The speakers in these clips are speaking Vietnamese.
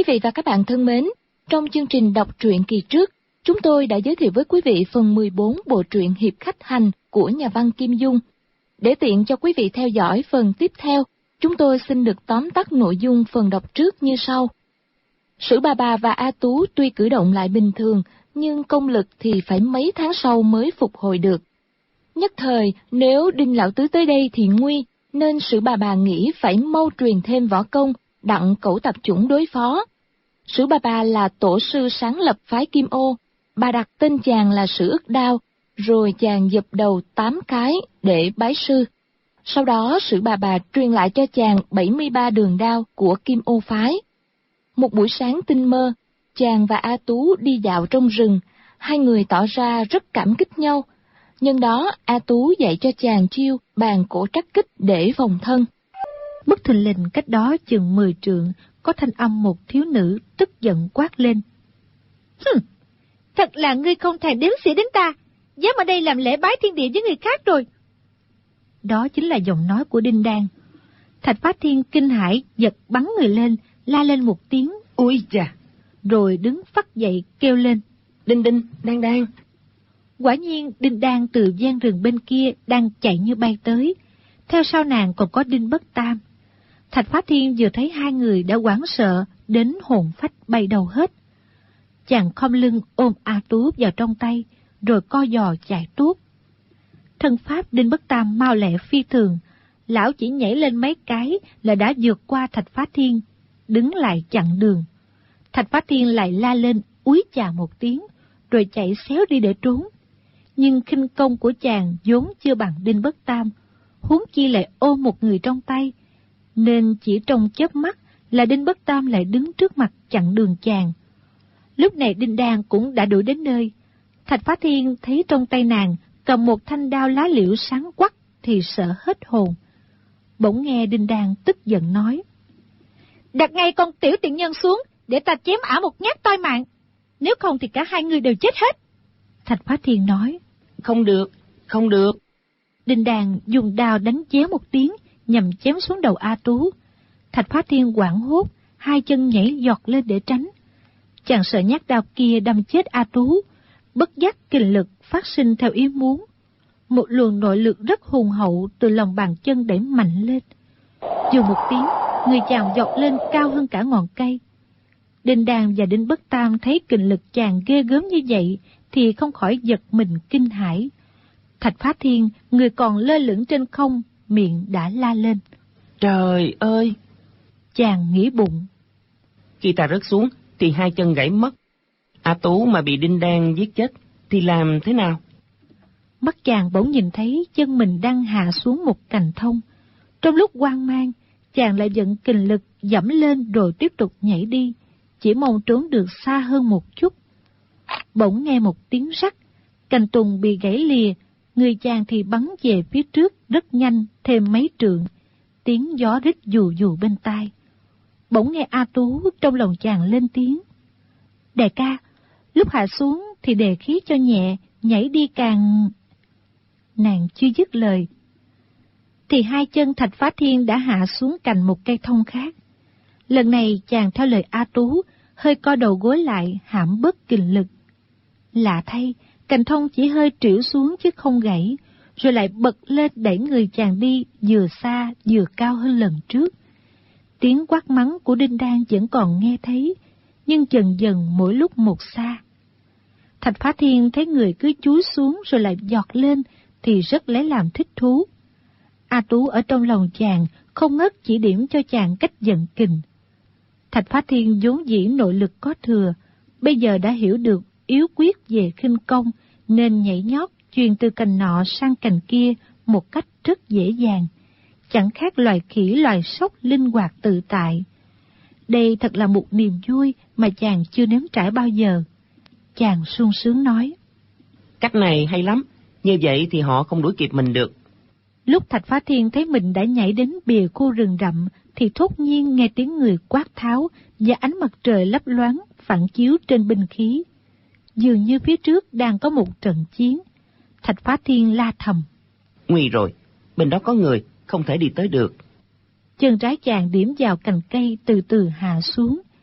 Quý vị và các bạn thân mến, trong chương trình đọc truyện kỳ trước, chúng tôi đã giới thiệu với quý vị phần 14 bộ truyện Hiệp Khách Hành của nhà văn Kim Dung. Để tiện cho quý vị theo dõi phần tiếp theo, chúng tôi xin được tóm tắt nội dung phần đọc trước như sau. Sử Bà và A Tú tuy cử động lại bình thường, nhưng công lực thì phải mấy tháng sau mới phục hồi được. Nhất thời, nếu Đinh Lão Tứ tới đây thì nguy, nên Sử Bà nghĩ phải mau truyền thêm võ công, đặng Cẩu Tập Chủng đối phó. Sử Bà là tổ sư sáng lập phái Kim Ô, bà đặt tên chàng là Sử Ức Đao, rồi chàng dập đầu 8 cái để bái sư. Sau đó Sử Bà truyền lại cho chàng 73 đường đao của Kim Ô phái. Một buổi sáng tinh mơ, chàng và A Tú đi dạo trong rừng, hai người tỏ ra rất cảm kích nhau. Nhân đó A Tú dạy cho chàng chiêu bàn cổ trắc kích để phòng thân. Bất thình lình cách đó chừng 10 trượng, có thanh âm một thiếu nữ tức giận quát lên. Thật là ngươi không thèm đếm xỉa đến ta, dám ở đây làm lễ bái thiên địa với người khác rồi. Đó chính là giọng nói của Đinh Đan. Thạch Phá Thiên kinh hãi giật bắn người lên, la lên một tiếng ôi chà, rồi đứng phắt dậy kêu lên. Đinh, Đan. Quả nhiên Đinh Đan từ gian rừng bên kia đang chạy như bay tới, theo sau nàng còn có Đinh Bất Tam. Thạch Phá Thiên vừa thấy hai người đã hoảng sợ đến hồn phách bay đầu hết. Chàng khom lưng ôm A Tú vào trong tay, rồi co giò chạy tuốt. Thân pháp Đinh Bất Tam mau lẹ phi thường, lão chỉ nhảy lên mấy cái là đã vượt qua Thạch Phá Thiên, đứng lại chặn đường. Thạch Phá Thiên lại la lên úi chà một tiếng, rồi chạy xéo đi để trốn. Nhưng khinh công của chàng vốn chưa bằng Đinh Bất Tam, huống chi lại ôm một người trong tay, nên chỉ trong chớp mắt là Đinh Bất Tam lại đứng trước mặt chặn đường chàng. Lúc này Đinh Đan cũng đã đuổi đến nơi. Thạch Phá Thiên thấy trong tay nàng cầm một thanh đao lá liễu sáng quắc thì sợ hết hồn. Bỗng nghe Đinh Đan tức giận nói: Đặt ngay con tiểu tiện nhân xuống, để ta chém ả một nhát toi mạng, nếu không thì cả hai người đều chết hết. Thạch Phá Thiên nói: Không được. Đinh Đan dùng đao đánh chéo một tiếng nhằm chém xuống đầu A Tú. Thạch Phá Thiên hoảng hốt, hai chân nhảy giọt lên để tránh. Chàng sợ nhát đao kia đâm chết A Tú, bất giác kình lực phát sinh theo ý muốn. Một luồng nội lực rất hùng hậu từ lòng bàn chân đẩy mạnh lên. Dù một tiếng, người chàng giọt lên cao hơn cả ngọn cây. Đinh Đan và Đinh Bất Tam thấy kình lực chàng ghê gớm như vậy thì không khỏi giật mình kinh hãi. Thạch Phá Thiên, người còn lơ lửng trên không, miệng đã la lên: Trời ơi! Chàng nghĩ bụng, khi ta rớt xuống thì hai chân gãy mất. A Tú mà bị Đinh Đan giết chết thì làm thế nào? Mắt chàng bỗng nhìn thấy chân mình đang hạ xuống một cành thông. Trong lúc hoang mang, chàng lại vận kình lực dẫm lên rồi tiếp tục nhảy đi, chỉ mong trốn được xa hơn một chút. Bỗng nghe một tiếng rắc, cành tùng bị gãy lìa, người chàng thì bắn về phía trước rất nhanh thêm mấy trượng, tiếng gió rít dù dù bên tai. Bỗng nghe A Tú trong lòng chàng lên tiếng: Đại ca, lúc hạ xuống thì đề khí cho nhẹ, nhảy đi càng... Nàng chưa dứt lời thì hai chân Thạch Phá Thiên đã hạ xuống cành một cây thông khác. Lần này chàng theo lời A Tú, hơi co đầu gối lại hãm bớt kình lực. Lạ thay, cành thông chỉ hơi trĩu xuống chứ không gãy, rồi lại bật lên đẩy người chàng đi vừa xa vừa cao hơn lần trước. Tiếng quát mắng của Đinh Đan vẫn còn nghe thấy, nhưng dần dần mỗi lúc một xa. Thạch Phá Thiên thấy người cứ chúi xuống rồi lại giọt lên thì rất lấy làm thích thú. A Tú ở trong lòng chàng không ngớt chỉ điểm cho chàng cách vận kình. Thạch Phá Thiên vốn dĩ nội lực có thừa, bây giờ đã hiểu được yếu quyết về khinh công nên nhảy nhót truyền từ cành nọ sang cành kia một cách rất dễ dàng, chẳng khác loài khỉ loài sóc linh hoạt tự tại. Đây thật là một niềm vui mà chàng chưa nếm trải bao giờ. Chàng sung sướng nói: Cách này hay lắm, như vậy thì họ không đuổi kịp mình được. Lúc Thạch Phá Thiên thấy mình đã nhảy đến bìa khu rừng rậm thì thốt nhiên nghe tiếng người quát tháo và ánh mặt trời lấp loáng phản chiếu trên binh khí. Dường như phía trước đang có một trận chiến. Thạch Phá Thiên la thầm: Nguy rồi, bên đó có người, không thể đi tới được. Chân trái chàng điểm vào cành cây từ từ hạ xuống.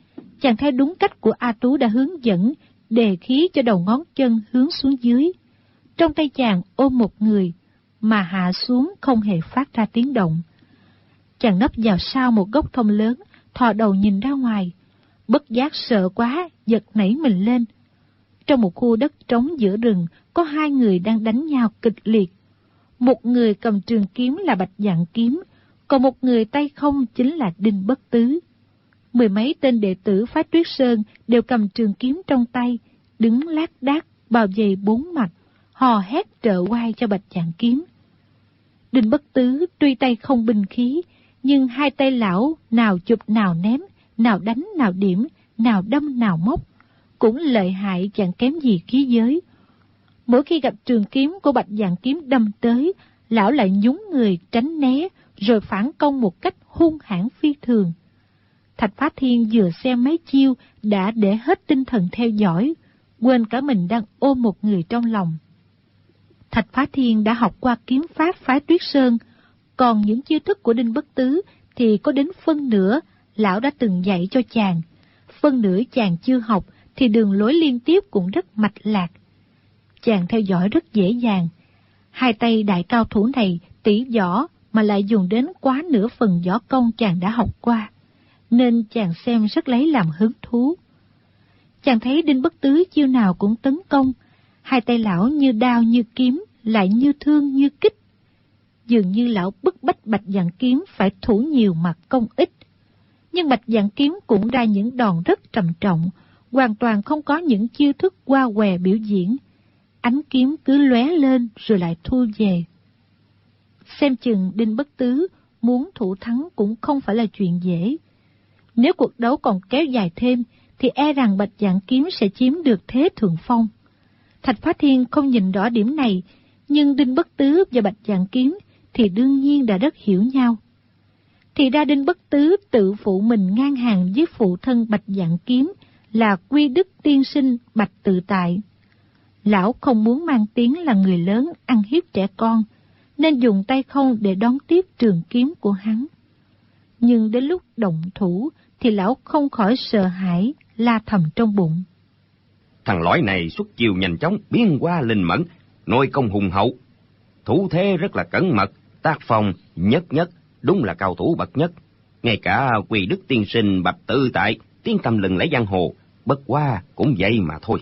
Chàng theo đúng cách của A Tú đã hướng dẫn, đề khí cho đầu ngón chân hướng xuống dưới. Trong tay chàng ôm một người, mà hạ xuống không hề phát ra tiếng động. Chàng nấp vào sau một gốc thông lớn, thò đầu nhìn ra ngoài. Bất giác sợ quá, giật nảy mình lên. Trong một khu đất trống giữa rừng, có hai người đang đánh nhau kịch liệt. Một người cầm trường kiếm là Bạch Dạn Kiếm, còn một người tay không chính là Đinh Bất Tứ. Mười mấy tên đệ tử phái Tuyết Sơn đều cầm trường kiếm trong tay, đứng lác đác bao vây bốn mặt, hò hét trợ oai cho Bạch Dạn Kiếm. Đinh Bất Tứ tuy tay không binh khí, nhưng hai tay lão nào chụp nào ném, nào đánh nào điểm, nào đâm nào móc, cũng lợi hại chẳng kém gì khí giới. Mỗi khi gặp trường kiếm của Bạch Dạn Kiếm đâm tới, lão lại nhún người tránh né, rồi phản công một cách hung hãn phi thường. Thạch Phá Thiên vừa xem mấy chiêu đã để hết tinh thần theo dõi, quên cả mình đang ôm một người trong lòng. Thạch Phá Thiên đã học qua kiếm pháp phái Tuyết Sơn, còn những chiêu thức của Đinh Bất Tứ thì có đến phân nửa lão đã từng dạy cho chàng. Phân nửa chàng chưa học thì đường lối liên tiếp cũng rất mạch lạc. Chàng theo dõi rất dễ dàng. Hai tay đại cao thủ này tỉ võ mà lại dùng đến quá nửa phần võ công chàng đã học qua, nên chàng xem rất lấy làm hứng thú. Chàng thấy Đinh Bất Tứ chiêu nào cũng tấn công, hai tay lão như đao như kiếm, lại như thương như kích. Dường như lão bức bách Bạch Dạn Kiếm phải thủ nhiều mà công ít. Nhưng Bạch Dạn Kiếm cũng ra những đòn rất trầm trọng, hoàn toàn không có những chiêu thức qua què biểu diễn. Ánh kiếm cứ lóe lên rồi lại thu về. Xem chừng Đinh Bất Tứ muốn thủ thắng cũng không phải là chuyện dễ. Nếu cuộc đấu còn kéo dài thêm, thì e rằng Bạch Dạn Kiếm sẽ chiếm được thế thượng phong. Thạch Phá Thiên không nhìn rõ điểm này, nhưng Đinh Bất Tứ và Bạch Dạn Kiếm thì đương nhiên đã rất hiểu nhau. Thì ra Đinh Bất Tứ tự phụ mình ngang hàng với phụ thân Bạch Dạn Kiếm là Quy Đức tiên sinh Bạch Tự Tại. Lão không muốn mang tiếng là người lớn ăn hiếp trẻ con, nên dùng tay không để đón tiếp trường kiếm của hắn. Nhưng đến lúc động thủ thì lão không khỏi sợ hãi, la thầm trong bụng. Thằng lõi này xuất chiêu nhanh chóng, biến hóa linh mẫn, nội công hùng hậu, thủ thế rất là cẩn mật, tác phong nhất nhất, đúng là cao thủ bậc nhất. Ngay cả Quy Đức tiên sinh Bạch Tự Tại tiếng tăm lừng lẫy giang hồ, bất quá cũng vậy mà thôi.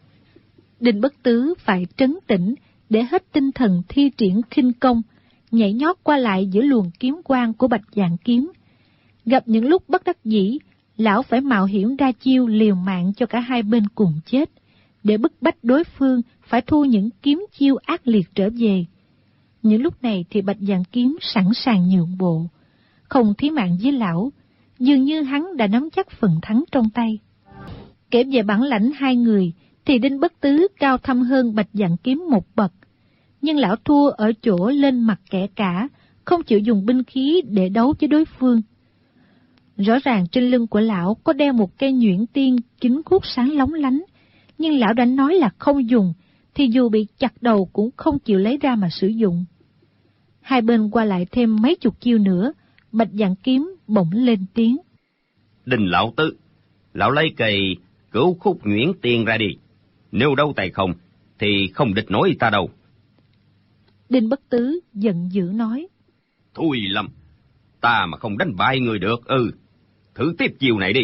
Đinh Bất Tứ phải trấn tĩnh để hết tinh thần thi triển khinh công, nhảy nhót qua lại giữa luồng kiếm quang của Bạch Dạn Kiếm. Gặp những lúc bất đắc dĩ, lão phải mạo hiểm ra chiêu liều mạng cho cả hai bên cùng chết, để bức bách đối phương phải thu những kiếm chiêu ác liệt trở về. Những lúc này thì Bạch Dạn Kiếm sẵn sàng nhượng bộ, không thí mạng với lão, dường như hắn đã nắm chắc phần thắng trong tay. Kể về bản lãnh hai người, thì Đinh Bất Tứ cao thâm hơn Bạch Dạn Kiếm một bậc, nhưng lão thua ở chỗ lên mặt kẻ cả, không chịu dùng binh khí để đấu với đối phương. Rõ ràng trên lưng của lão có đeo một cây nhuyễn tiên kính khúc sáng lóng lánh, nhưng lão đã nói là không dùng, thì dù bị chặt đầu cũng không chịu lấy ra mà sử dụng. Hai bên qua lại thêm mấy chục chiêu nữa, Bạch Dạn Kiếm bỗng lên tiếng. Đinh lão tứ, lão lấy cây cửu khúc nhuyễn tiên ra đi, nếu đấu tay không thì không địch nổi ta đâu. Đinh Bất Tứ giận dữ nói. Thôi lầm, ta mà không đánh bại người được, thử tiếp chiều này đi.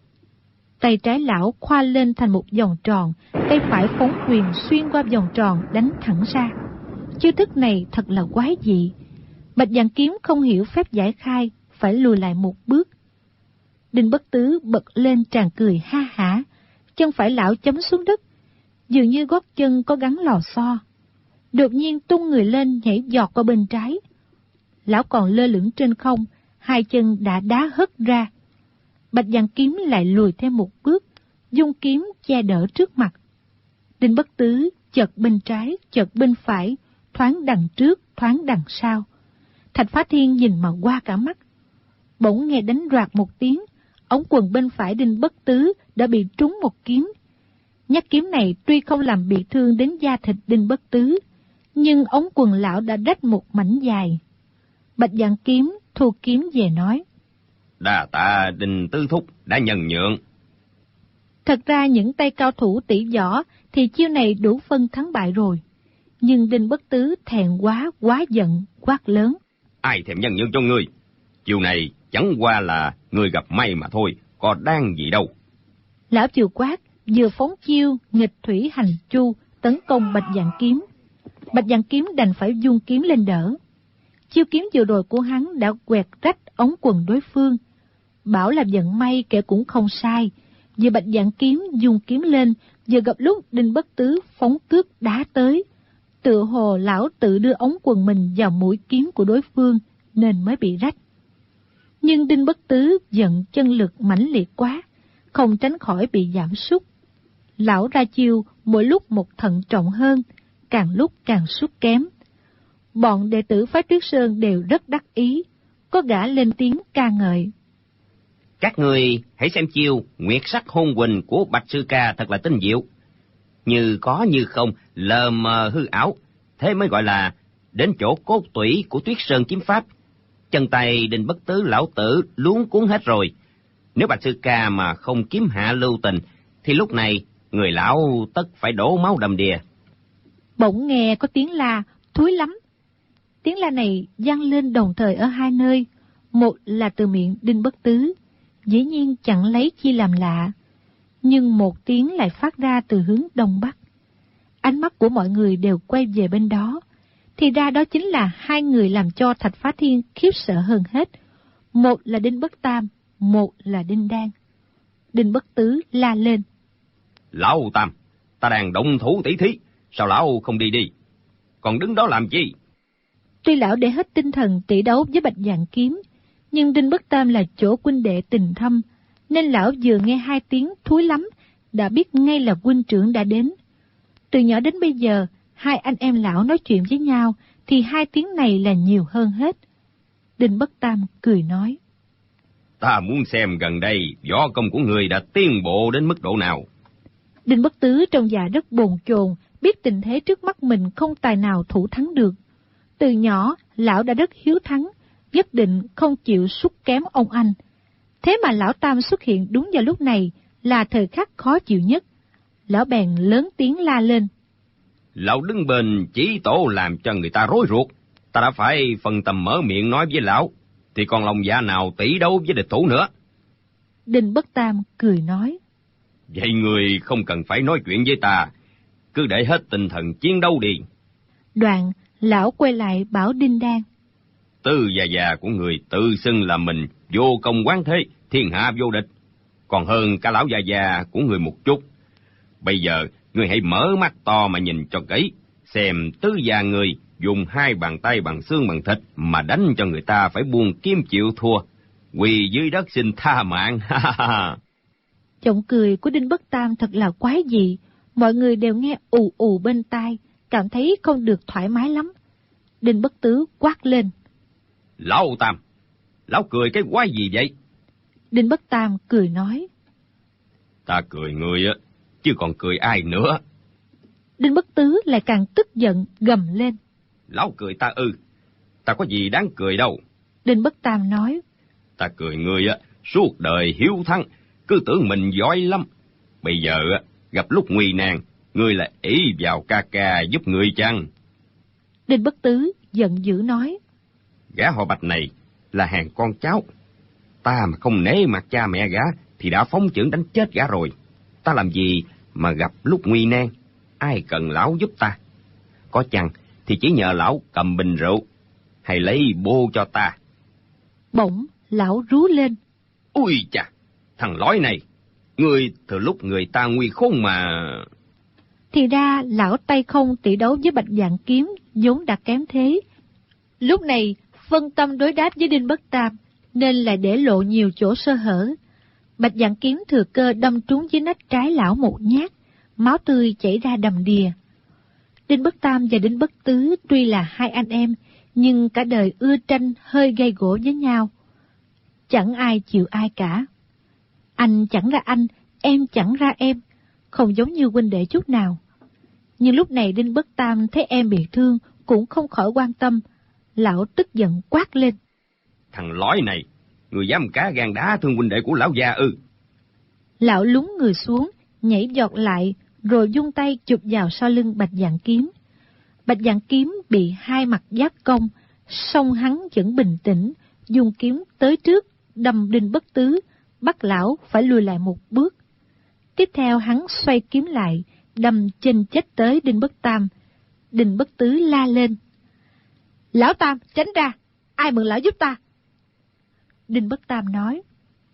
Tay trái lão khoa lên thành một vòng tròn, tay phải phóng quyền xuyên qua vòng tròn đánh thẳng ra. Chiêu thức này thật là quái dị. Bạch Dạn Kiếm không hiểu phép giải khai, phải lùi lại một bước. Đinh Bất Tứ bật lên tràn cười ha hả, chân phải lão chấm xuống đất, dường như gót chân có gắn lò xo. Đột nhiên tung người lên nhảy giọt qua bên trái. Lão còn lơ lửng trên không, hai chân đã đá hất ra. Bạch Dạn Kiếm lại lùi thêm một bước, dung kiếm che đỡ trước mặt. Đinh Bất Tứ chợt bên trái, chợt bên phải, thoáng đằng trước, thoáng đằng sau. Thạch Phá Thiên nhìn mà qua cả mắt. Bỗng nghe đánh roạt một tiếng, ống quần bên phải Đinh Bất Tứ đã bị trúng một kiếm. Nhát kiếm này tuy không làm bị thương đến da thịt Đinh Bất Tứ, nhưng ống quần lão đã rách một mảnh dài. Bạch Dạn Kiếm thu kiếm về nói. Đa tạ Đinh tứ thúc đã nhân nhượng, Thật ra những tay cao thủ tỷ võ thì chiêu này đủ phân thắng bại rồi. Nhưng Đinh Bất Tứ thẹn quá giận, quát lớn. Ai thèm nhân nhượng cho ngươi? Chiều này chẳng qua là ngươi gặp may mà thôi, có đáng gì đâu. Lão vừa quát, vừa phóng chiêu nghịch thủy hành chu tấn công Bạch Vạn Kiếm. Bạch Vạn Kiếm đành phải vung kiếm lên đỡ. Chiêu kiếm vừa rồi của hắn đã quẹt rách ống quần đối phương. Bảo là vận may kẻ cũng không sai. Vừa Bạch Vạn Kiếm dùng kiếm lên, vừa gặp lúc Đinh Bất Tứ phóng cước đá tới. Tựa hồ lão tự đưa ống quần mình vào mũi kiếm của đối phương, nên mới bị rách. Nhưng Đinh Bất Tứ giận chân lực mãnh liệt quá, không tránh khỏi bị giảm sút. Lão ra chiêu mỗi lúc một thận trọng hơn, càng lúc càng sút kém. Bọn đệ tử phái Tuyết Sơn đều rất đắc ý, có gã lên tiếng ca ngợi. Các người hãy xem chiêu Nguyệt Sắc Hôn Quỳnh của Bạch Sư Ca thật là tinh diệu. Như có như không, lờ mờ hư ảo, thế mới gọi là đến chỗ cốt tủy của Tuyết Sơn kiếm pháp. Chân tay Đinh Bất Tứ lão tử luống cuốn hết rồi. Nếu Bạch Sư Ca mà không kiếm hạ lưu tình, thì lúc này người lão tất phải đổ máu đầm đìa. Bỗng nghe có tiếng la, thúi lắm. Tiếng la này vang lên đồng thời ở hai nơi. Một là từ miệng Đinh Bất Tứ, dĩ nhiên chẳng lấy chi làm lạ. Nhưng một tiếng lại phát ra từ hướng đông bắc. Ánh mắt của mọi người đều quay về bên đó. Thì ra đó chính là hai người làm cho Thạch Phá Thiên khiếp sợ hơn hết. Một là Đinh Bất Tam, một là Đinh Đan. Đinh Bất Tứ la lên. Lão Tam, ta đang động thủ tỷ thí, sao lão không đi đi? Còn đứng đó làm chi? Tuy lão để hết tinh thần tỷ đấu với Bạch Vạn Kiếm, nhưng Đinh Bất Tam là chỗ huynh đệ tình thâm, nên lão vừa nghe hai tiếng thúi lắm, đã biết ngay là huynh trưởng đã đến. Từ nhỏ đến bây giờ, hai anh em lão nói chuyện với nhau, thì hai tiếng này là nhiều hơn hết. Đinh Bất Tam cười nói. Ta muốn xem gần đây võ công của người đã tiến bộ đến mức độ nào. Đinh Bất Tứ trong dạ rất bồn chồn, biết tình thế trước mắt mình không tài nào thủ thắng được. Từ nhỏ, lão đã rất hiếu thắng, nhất định không chịu sút kém ông anh. Thế mà lão Tam xuất hiện đúng vào lúc này là thời khắc khó chịu nhất. Lão bèn lớn tiếng la lên. Lão đứng bên chỉ tổ làm cho người ta rối ruột. Ta đã phải phần tầm mở miệng nói với lão, thì còn lòng dạ nào tỷ đấu với địch thủ nữa. Đinh Bất Tam cười nói. Vậy người không cần phải nói chuyện với ta, cứ để hết tinh thần chiến đấu đi. Đoạn, lão quay lại bảo Đinh Đan. Tư già của người tự xưng là mình vô công quán thế, thiên hạ vô địch, còn hơn cả lão già của người một chút. Bây giờ, người hãy mở mắt to mà nhìn cho kỹ, xem tứ già người dùng hai bàn tay bằng xương bằng thịt mà đánh cho người ta phải buông kiếm chịu thua, quỳ dưới đất xin tha mạng. Giọng cười của Đinh Bất Tam thật là quái dị, mọi người đều nghe ù ù bên tai, cảm thấy không được thoải mái lắm. Đinh Bất Tứ quát lên. Lão Tam, lão cười cái quái gì vậy? Đinh Bất Tam cười nói. Ta cười người á, chứ còn cười ai nữa? Đinh Bất Tứ lại càng tức giận gầm lên. Lão cười ta ư? Ta có gì đáng cười đâu. Đinh Bất Tam nói. Ta cười người á, suốt đời hiếu thắng, cứ tưởng mình giỏi lắm. Bây giờ á, gặp lúc nguy nan, ngươi lại ý vào ca ca giúp người chăng? Đinh Bất Tứ giận dữ nói. Gã họ Bạch này là hàng con cháu. Ta mà không nể mặt cha mẹ gã thì đã phóng chưởng đánh chết gã rồi. Ta làm gì mà gặp lúc nguy nan, ai cần lão giúp ta? Có chăng thì chỉ nhờ lão cầm bình rượu, hay lấy bô cho ta. Bỗng lão rú lên. Ui chà, thằng lói này, ngươi từ lúc người ta nguy khốn mà... Thì ra lão tay không tỷ đấu với Bạch Vạn Kiếm vốn đã kém thế. Lúc này phân tâm đối đáp với Đinh Bất Tam nên lại để lộ nhiều chỗ sơ hở. Bạch Vạn Kiếm thừa cơ đâm trúng dưới nách trái lão một nhát, máu tươi chảy ra đầm đìa. Đinh Bất Tam và Đinh Bất Tứ tuy là hai anh em, nhưng cả đời ưa tranh hơi gây gổ với nhau. Chẳng ai chịu ai cả. Anh chẳng ra anh, em chẳng ra em, không giống như huynh đệ chút nào. Nhưng lúc này Đinh Bất Tam thấy em bị thương cũng không khỏi quan tâm. Lão tức giận quát lên. Thằng lói này, người dám cá gan đá thương huynh đệ của lão già ư? Lão lún người xuống, nhảy giọt lại, rồi vung tay chụp vào sau lưng Bạch Dạng Kiếm. Bạch Dạng Kiếm bị hai mặt giáp công, song hắn vẫn bình tĩnh, dùng kiếm tới trước, đâm Đinh Bất Tứ, bắt lão phải lùi lại một bước. Tiếp theo hắn xoay kiếm lại, đâm chênh chết tới Đinh Bất Tam. Đinh Bất Tứ la lên: "Lão Tam, tránh ra! Ai mượn lão giúp ta?" Đinh Bất Tam nói: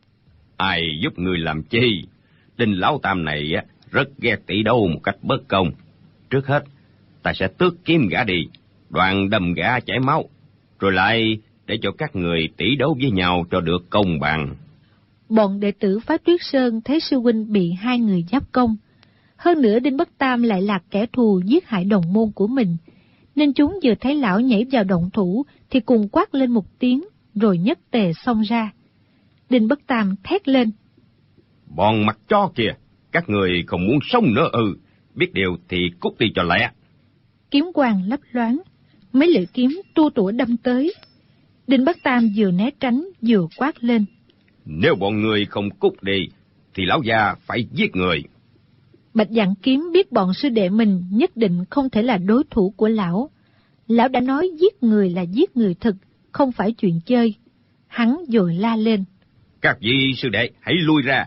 "Ai giúp người làm chi? Đinh Lão Tam này rất ghét tỷ đấu một cách bất công. Trước hết, ta sẽ tước kiếm gã đi, đoạn đâm gã chảy máu, rồi lại để cho các người tỷ đấu với nhau cho được công bằng." Bọn đệ tử phái Tuyết Sơn thấy sư huynh bị hai người giáp công. Hơn nữa Đinh Bất Tam lại là kẻ thù giết hại đồng môn của mình, nên chúng vừa thấy lão nhảy vào động thủ thì cùng quát lên một tiếng, rồi nhất tề xông ra. Đinh Bất Tam thét lên: "Bọn mặt chó kìa, các người không muốn sống nữa ư? Biết điều thì cút đi cho lẹ." Kiếm quang lấp loáng, mấy lưỡi kiếm tua tủa đâm tới. Đinh Bất Tam vừa né tránh vừa quát lên: "Nếu bọn người không cút đi thì lão già phải giết người." Bạch Dạng Kiếm biết bọn sư đệ mình nhất định không thể là đối thủ của lão. Lão đã nói giết người là giết người thực, không phải chuyện chơi. Hắn vội la lên: "Các vị sư đệ hãy lui ra!"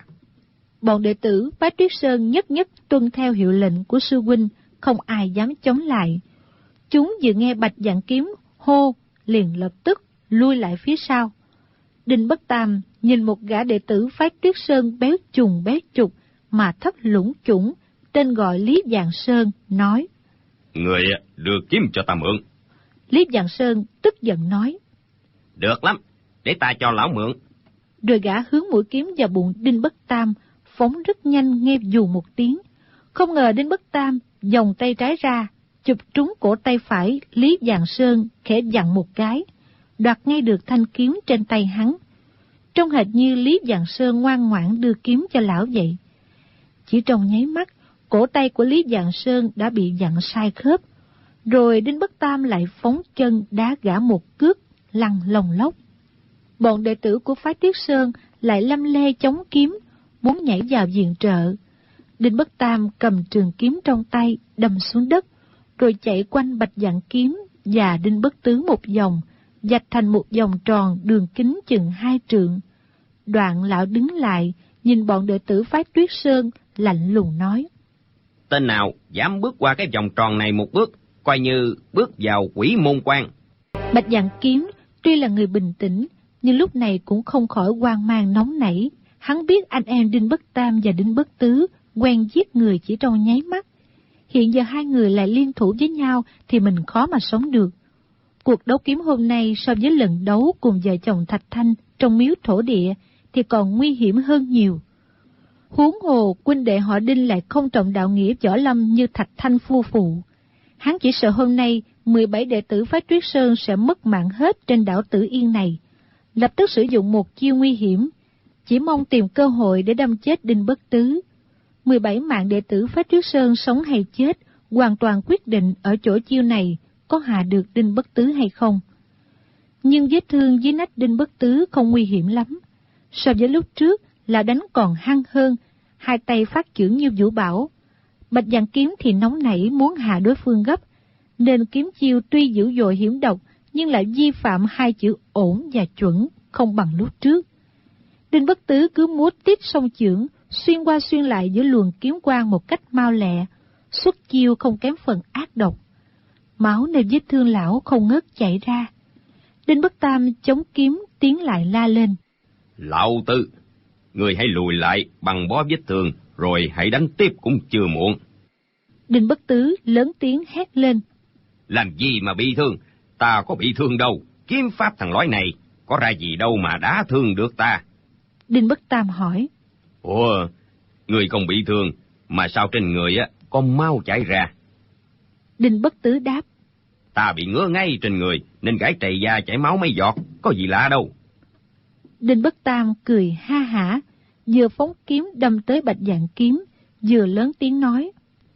Bọn đệ tử phái Tuyết Sơn nhất nhất tuân theo hiệu lệnh của sư huynh, không ai dám chống lại. Chúng vừa nghe Bạch Dạng Kiếm hô, liền lập tức lui lại phía sau. Đinh Bất Tam nhìn một gã đệ tử phái Tuyết Sơn béo trùng béo trục mà thấp lũng chủng, tên gọi Lý Dạng Sơn, nói: "Người đưa kiếm cho ta mượn." Lý Dạng Sơn tức giận nói: "Được lắm, để ta cho lão mượn." Rồi gã hướng mũi kiếm vào bụng Đinh Bất Tam, phóng rất nhanh nghe dù một tiếng. Không ngờ Đinh Bất Tam vòng tay trái ra, chụp trúng cổ tay phải Lý Dạng Sơn, khẽ dặn một cái, đoạt ngay được thanh kiếm trên tay hắn. Trông hệt như Lý Dạng Sơn ngoan ngoãn đưa kiếm cho lão vậy. Chỉ trong nháy mắt, cổ tay của Lý Dạng Sơn đã bị dặn sai khớp, rồi Đinh Bất Tam lại phóng chân đá gã một cước, lăn lồng lốc. Bọn đệ tử của phái Tuyết Sơn lại lăm le chống kiếm, muốn nhảy vào viện trợ. Đinh Bất Tam cầm trường kiếm trong tay đâm xuống đất, rồi chạy quanh Bạch Dạng Kiếm và Đinh Bất Tứ một vòng, vạch thành một vòng tròn đường kính chừng 2 trượng. Đoạn lão đứng lại, nhìn bọn đệ tử phái Tuyết Sơn, lạnh lùng nói: "Tên nào dám bước qua cái vòng tròn này một bước, coi như bước vào quỷ môn quan." Bạch Dạng Kiếm tuy là người bình tĩnh, nhưng lúc này cũng không khỏi hoang mang nóng nảy. Hắn biết anh em Đinh Bất Tam và Đinh Bất Tứ quen giết người chỉ trong nháy mắt. Hiện giờ hai người lại liên thủ với nhau thì mình khó mà sống được. Cuộc đấu kiếm hôm nay so với lần đấu cùng vợ chồng Thạch Thanh trong miếu thổ địa thì còn nguy hiểm hơn nhiều. Huống hồ huynh đệ họ Đinh lại không trọng đạo nghĩa võ lâm như Thạch Thanh phu phụ. Hắn chỉ sợ hôm nay 17 đệ tử phái Tuyết Sơn sẽ mất mạng hết trên đảo Tử Yên này. Lập tức sử dụng một chiêu nguy hiểm, chỉ mong tìm cơ hội để đâm chết Đinh Bất Tứ. 17 mạng đệ tử phái Tuyết Sơn sống hay chết hoàn toàn quyết định ở chỗ chiêu này có hạ được Đinh Bất Tứ hay không. Nhưng vết thương dưới nách Đinh Bất Tứ không nguy hiểm lắm. So với lúc trước là đánh còn hăng hơn, hai tay phát chưởng như vũ bảo. Bạch Dạng Kiếm thì nóng nảy muốn hạ đối phương gấp, nên kiếm chiêu tuy dữ dội hiểm độc nhưng lại vi phạm hai chữ ổn và chuẩn, không bằng lúc trước. Đinh Bất Tứ cứ múa tiếp song chưởng, xuyên qua xuyên lại giữa luồng kiếm quang một cách mau lẹ, xuất chiêu không kém phần ác độc. Máu nơi vết thương lão không ngớt chảy ra. Đinh Bất Tam chống kiếm tiến lại la lên: "Lão Tư, người hãy lùi lại bằng bó vết thương, rồi hãy đánh tiếp cũng chưa muộn." Đinh Bất Tứ lớn tiếng hét lên: "Làm gì mà bị thương? Ta có bị thương đâu. Kiếm pháp thằng lói này có ra gì đâu mà đá thương được ta." Đinh Bất Tam hỏi: "Ủa, người không bị thương, mà sao trên người có máu chảy ra?" Đinh Bất Tứ đáp: "Ta bị ngứa ngay trên người, nên gãi trầy da chảy máu mấy giọt, có gì lạ đâu." Đinh Bất Tam cười ha hả, vừa phóng kiếm đâm tới Bạch Dạng Kiếm, vừa lớn tiếng nói: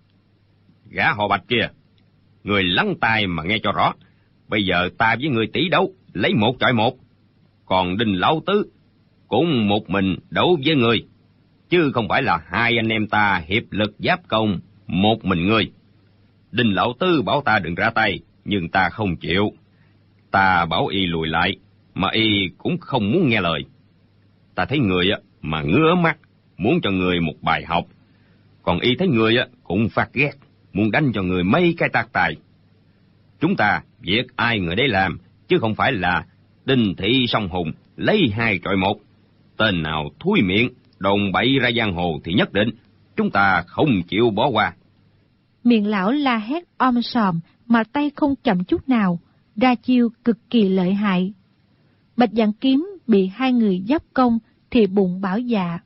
"Gã họ Bạch kia, người lắng tai mà nghe cho rõ. Bây giờ ta với người tỷ đấu, lấy 1 chọi 1. Còn Đinh Lão Tứ cũng một mình đấu với người. chứ không phải là hai anh em ta hiệp lực giáp công một mình ngươi. Đinh lão tứ bảo ta đừng ra tay, nhưng ta không chịu. Ta bảo y lùi lại, mà y cũng không muốn nghe lời. Ta thấy người mà ngứa mắt, muốn cho người một bài học. Còn y thấy người cũng phát ghét, muốn đánh cho người mấy cái tát tài. Chúng ta việc ai người đấy làm, chứ không phải là Đinh thị song hùng lấy hai trọi một. Tên nào thui miệng đồn bậy ra giang hồ thì nhất định chúng ta không chịu bỏ qua. Miệng lão la hét om sòm mà tay không chậm chút nào, ra chiêu cực kỳ lợi hại. Bạch Dạng Kiếm bị hai người giáp công thì bụng bảo dạ.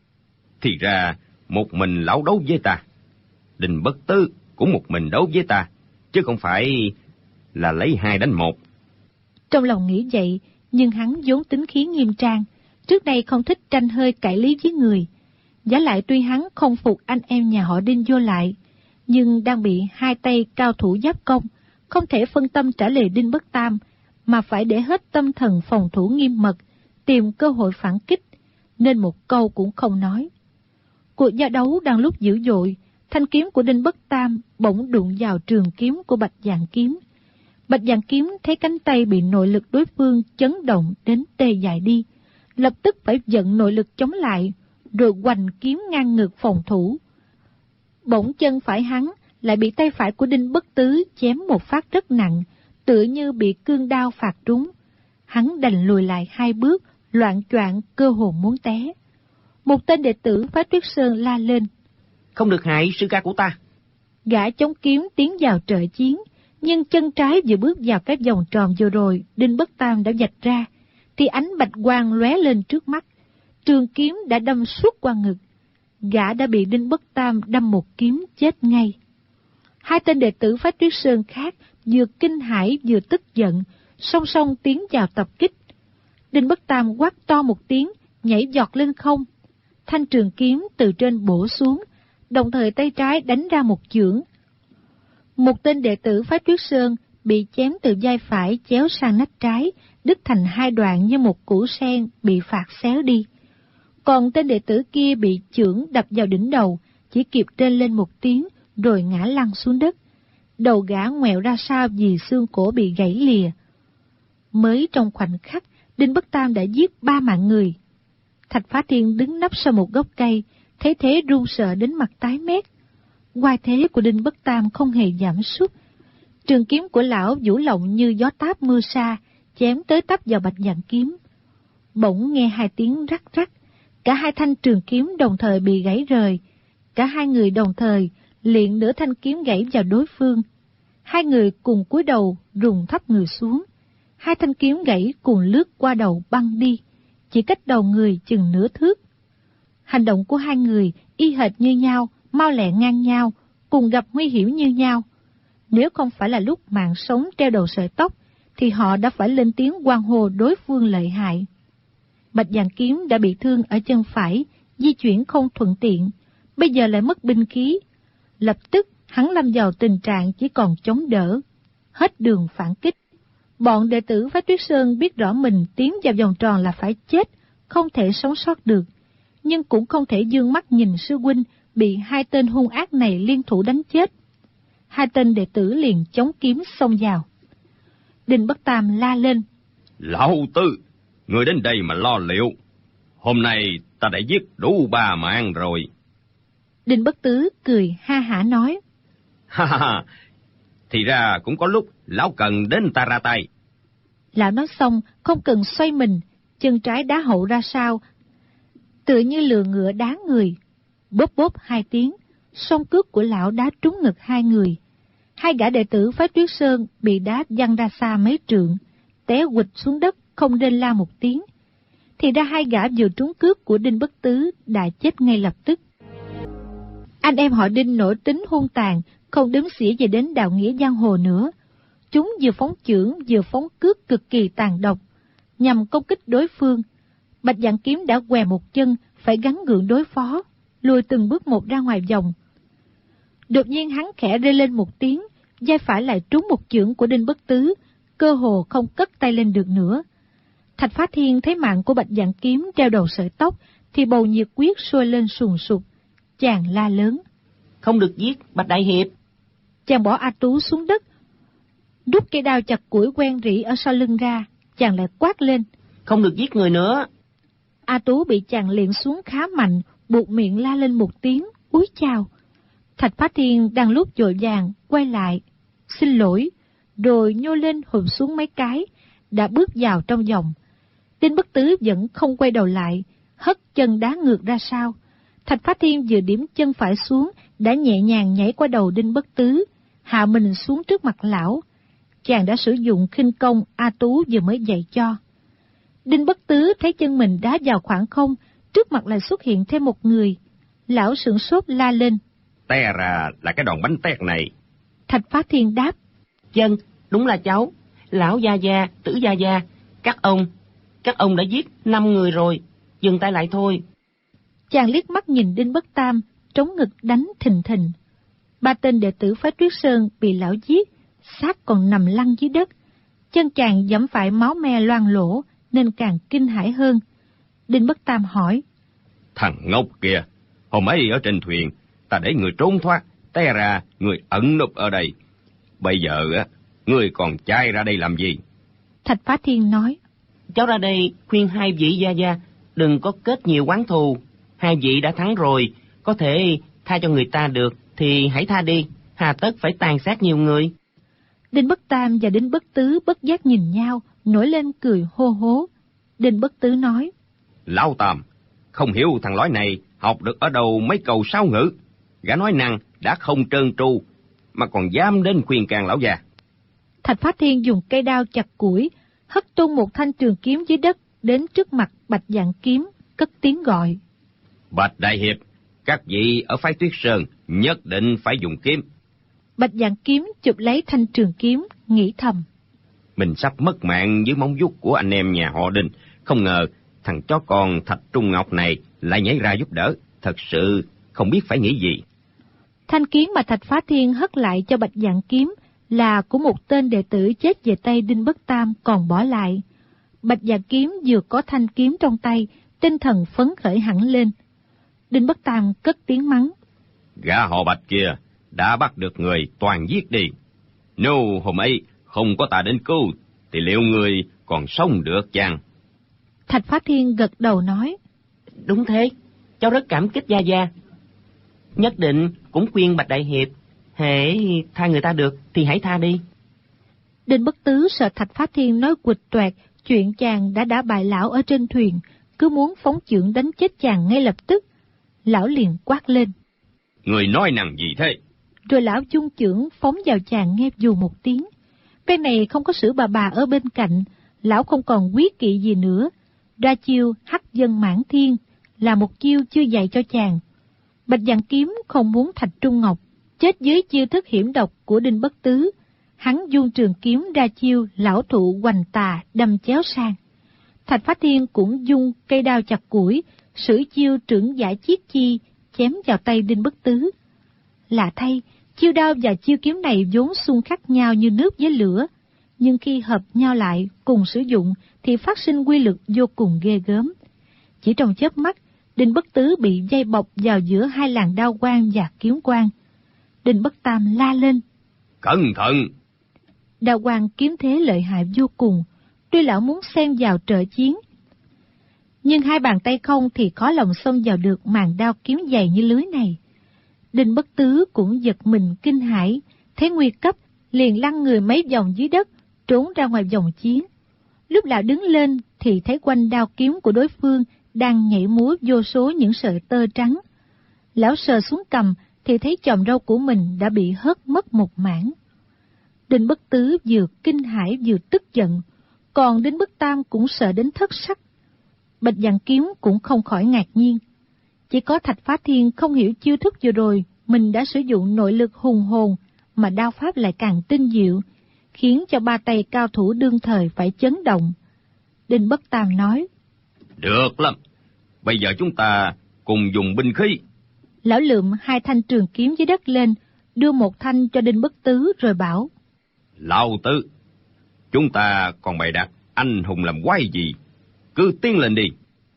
Thì ra một mình lão đấu với ta, Đinh Bất Tứ cũng một mình đấu với ta, chứ không phải là lấy hai đánh một. Trong lòng nghĩ vậy, nhưng hắn vốn tính khí nghiêm trang, trước đây không thích tranh hơi cãi lý với người. Giả lại tuy hắn không phục anh em nhà họ Đinh vô lại, nhưng đang bị hai tay cao thủ giáp công, không thể phân tâm trả lời Đinh Bất Tam, mà phải để hết tâm thần phòng thủ nghiêm mật, tìm cơ hội phản kích, nên một câu cũng không nói. Cuộc giao đấu đang lúc dữ dội, thanh kiếm của Đinh Bất Tam bỗng đụng vào trường kiếm của Bạch Dạng Kiếm. Bạch Dạng Kiếm thấy cánh tay bị nội lực đối phương chấn động đến tê dại đi, lập tức phải vận nội lực chống lại, rồi hoành kiếm ngang ngực phòng thủ. Bỗng chân phải hắn lại bị tay phải của Đinh Bất Tứ chém một phát rất nặng, tựa như bị cương đao phạt trúng. Hắn đành lùi lại hai bước, loạng choạng cơ hồ muốn té. Một tên đệ tử Phá Tuyết Sơn la lên: Không được hại sư ca của ta. Gã chống kiếm tiến vào trợ chiến, nhưng chân trái vừa bước vào cái vòng tròn vừa rồi Đinh Bất Tam đã vạch ra, thì ánh bạch quang lóe lên trước mắt, trường kiếm đã đâm suốt qua ngực. Gã đã bị Đinh Bất Tam đâm một kiếm chết ngay. Hai tên đệ tử Phá Tuyết Sơn khác vừa kinh hãi vừa tức giận, song song tiến vào tập kích. Đinh Bất Tam quát to một tiếng, nhảy giọt lên không. Thanh trường kiếm từ trên bổ xuống, đồng thời tay trái đánh ra một chưởng. Một tên đệ tử Phá Tuyết Sơn bị chém từ vai phải chéo sang nách trái, đứt thành hai đoạn như một củ sen bị phạt xéo đi. Còn tên đệ tử kia bị chưởng đập vào đỉnh đầu, chỉ kịp rên lên một tiếng rồi ngã lăn xuống đất. Đầu gã ngoẹo ra sau vì xương cổ bị gãy lìa. Mới trong khoảnh khắc, Đinh Bất Tam đã giết 3 mạng người. Thạch Phá Thiên đứng nấp sau một gốc cây, thấy thế run sợ đến mặt tái mét. Oai thế của Đinh Bất Tam không hề giảm sút. Trường kiếm của lão vũ lộng như gió táp mưa sa, chém tới tấp vào Bạch Dạng Kiếm. Bỗng nghe hai tiếng rắc rắc, cả hai thanh trường kiếm đồng thời bị gãy rời. Cả hai người đồng thời liệng nửa thanh kiếm gãy vào đối phương. Hai người cùng cúi đầu rùng thấp người xuống. Hai thanh kiếm gãy cùng lướt qua đầu băng đi, chỉ cách đầu người chừng nửa thước. Hành động của hai người y hệt như nhau, mau lẹ ngang nhau, cùng gặp nguy hiểm như nhau. Nếu không phải là lúc mạng sống treo đầu sợi tóc, thì họ đã phải lên tiếng hoan hô đối phương lợi hại. Bạch Dạng Kiếm đã bị thương ở chân phải, di chuyển không thuận tiện, bây giờ lại mất binh khí. Lập tức hắn lâm vào tình trạng chỉ còn chống đỡ, hết đường phản kích. Bọn đệ tử Phá Tuyết Sơn biết rõ mình tiến vào vòng tròn là phải chết, không thể sống sót được, nhưng cũng không thể dương mắt nhìn sư huynh bị hai tên hung ác này liên thủ đánh chết. Hai tên đệ tử liền chống kiếm xông vào. Đinh Bất Tam la lên: Lão Tư, người đến đây mà lo liệu. Hôm nay ta đã giết đủ 3 mạng rồi. Đinh Bất Tứ cười ha hả nói: Ha ha ha, thì ra cũng có lúc lão cần đến ta ra tay. Lão nói xong không cần xoay mình, chân trái đá hậu ra sau, tựa như lừa ngựa đá người. Bóp bóp hai tiếng, song cước của lão đá trúng ngực hai người. Hai gã đệ tử Phá Tuyết Sơn bị đá văng ra xa mấy trượng, té quỵt xuống đất không rên la một tiếng. Thì ra hai gã vừa trúng cước của Đinh Bất Tứ đã chết ngay lập tức. Anh em họ Đinh nổi tính hung tàn, không đếm xỉa về đến đạo nghĩa giang hồ nữa. Chúng vừa phóng chưởng vừa phóng cước cực kỳ tàn độc, nhằm công kích đối phương. Bạch Dạng Kiếm đã què một chân, phải gắng gượng đối phó, lùi từng bước một ra ngoài vòng. Đột nhiên hắn khẽ rên lên một tiếng, vai phải lại trúng một chưởng của Đinh Bất Tứ, cơ hồ không cất tay lên được nữa. Thạch Phá Thiên thấy mạng của Bạch Dạng Kiếm treo đầu sợi tóc, thì bầu nhiệt quyết sôi lên sùng sục. Chàng la lớn: Không được giết Bạch đại hiệp. Chàng bỏ A Tú xuống đất, rút cây đao chặt củi quen rỉ ở sau lưng ra. Chàng lại quát lên: Không được giết người nữa. A Tú bị chàng liệng xuống khá mạnh, buộc miệng la lên một tiếng: Úi chào! Thạch Phá Thiên đang lúc vội vàng quay lại: Xin lỗi! Rồi nhô lên hùm xuống mấy cái, đã bước vào trong vòng. Đinh Bất Tứ vẫn không quay đầu lại, hất chân đá ngược ra sau. Thạch Phá Thiên vừa điểm chân phải xuống, đã nhẹ nhàng nhảy qua đầu Đinh Bất Tứ, hạ mình xuống trước mặt lão. Chàng đã sử dụng khinh công A Tú vừa mới dạy cho. Đinh Bất Tứ thấy chân mình đá vào khoảng không, trước mặt lại xuất hiện thêm một người. Lão sửng sốt la lên: Té ra là cái đòn bánh tét này. Thạch Phá Thiên đáp: Dân, đúng là cháu. Lão gia gia, Tử gia gia, các ông đã giết 5 người rồi, dừng tay lại thôi. Chàng liếc mắt nhìn Đinh Bất Tam, trống ngực đánh thình thình. 3 tên đệ tử phái Tuyết Sơn bị lão giết, xác còn nằm lăn dưới đất. Chân chàng giẫm phải máu me loang lỗ, nên càng kinh hãi hơn. Đinh Bất Tam hỏi: Thằng ngốc kìa, hôm ấy ở trên thuyền, ta để người trốn thoát, té ra người ẩn núp ở đây. Bây giờ người còn chạy ra đây làm gì? Thạch Phá Thiên nói: Cháu ra đây khuyên 2 vị gia gia đừng có kết nhiều oán thù. 2 vị đã thắng rồi, có thể tha cho người ta được thì hãy tha đi, hà tất phải tàn sát nhiều người. Đinh Bất Tam và Đinh Bất Tứ bất giác nhìn nhau, nổi lên cười hô hố. Đinh Bất Tứ nói: Lão Tam, không hiểu thằng lói này học được ở đâu mấy câu sáo ngữ. Gã nói năng đã không trơn tru, mà còn dám đến khuyên can lão già. Thạch Phá Thiên dùng cây đao chặt củi, hất tung một thanh trường kiếm dưới đất đến trước mặt Bạch Vạn Kiếm, cất tiếng gọi: Bạch đại hiệp, các vị ở phái Tuyết Sơn nhất định phải dùng kiếm. Bạch Vạn Kiếm chụp lấy thanh trường kiếm, nghĩ thầm: Mình sắp mất mạng dưới móng vuốt của anh em nhà họ Đinh. Không ngờ thằng chó con Thạch Trung Ngọc này lại nhảy ra giúp đỡ. Thật sự không biết phải nghĩ gì. Thanh kiếm mà Thạch Phá Thiên hất lại cho Bạch Vạn Kiếm là của một tên đệ tử chết về tay Đinh Bất Tam còn bỏ lại. Bạch Vạn Kiếm vừa có thanh kiếm trong tay, tinh thần phấn khởi hẳn lên. Đinh Bất Tam cất tiếng mắng: Gã họ Bạch kia đã bắt được người, toàn giết đi. Nếu hôm ấy không có ta đến cứu, thì liệu người còn sống được chăng? Thạch Phá Thiên gật đầu nói: Đúng thế, cháu rất cảm kích gia gia. Nhất định cũng khuyên Bạch đại hiệp, hễ tha người ta được thì hãy tha đi. Đinh Bất Tứ sợ Thạch Phá Thiên nói quịch toẹt chuyện chàng đã đả bại lão ở trên thuyền, cứ muốn phóng chưởng đánh chết chàng ngay lập tức. Lão liền quát lên: Người nói năng gì thế? Rồi lão chung chưởng phóng vào chàng nghe dù một tiếng. Cái này không có sử bà ở bên cạnh, lão không còn quyết kỵ gì nữa. Ra chiêu hắc dân mãn thiên là một chiêu chưa dạy cho chàng. Bạch Vạn Kiếm không muốn Thạch Trung Ngọc chết dưới chiêu thức hiểm độc của Đinh Bất Tứ. Hắn dung trường kiếm ra chiêu lão thụ hoành tà đâm chéo sang. Thạch Phá Thiên cũng dung cây đao chặt củi, sử chiêu trưởng giả chiết chi chém vào tay Đinh Bất Tứ. Lạ thay, chiêu đao và chiêu kiếm này vốn xung khắc nhau như nước với lửa, nhưng khi hợp nhau lại cùng sử dụng thì phát sinh quy lực vô cùng ghê gớm. Chỉ trong chớp mắt, Đinh Bất Tứ bị dây bọc vào giữa 2 làn đao quang và kiếm quang. Đinh Bất Tam la lên: Cẩn thận! Đao quang kiếm thế lợi hại vô cùng, tuy lão muốn xen vào trợ chiến, nhưng 2 bàn tay không thì khó lòng xông vào được màn đao kiếm dày như lưới này. Đinh Bất Tứ cũng giật mình kinh hãi, thấy nguy cấp, liền lăn người mấy vòng dưới đất, trốn ra ngoài vòng chiến. Lúc lão đứng lên thì thấy quanh đao kiếm của đối phương đang nhảy múa vô số những sợi tơ trắng. Lão sờ xuống cằm thì thấy chòm râu của mình đã bị hớt mất một mảng. Đinh Bất Tứ vừa kinh hãi vừa tức giận, còn Đinh Bất Tam cũng sợ đến thất sắc. Bạch Vạn Kiếm cũng không khỏi ngạc nhiên. Chỉ có Thạch Phá Thiên không hiểu chiêu thức vừa rồi mình đã sử dụng nội lực hùng hồn, mà đao pháp lại càng tinh diệu, khiến cho 3 tay cao thủ đương thời phải chấn động. Đinh Bất Tam nói: Được lắm, bây giờ chúng ta cùng dùng binh khí. Lão lượm 2 thanh trường kiếm dưới đất lên, đưa một thanh cho Đinh Bất Tứ rồi bảo: Lão Tứ, chúng ta còn bày đặt anh hùng làm quái gì? Cứ tiến lên đi.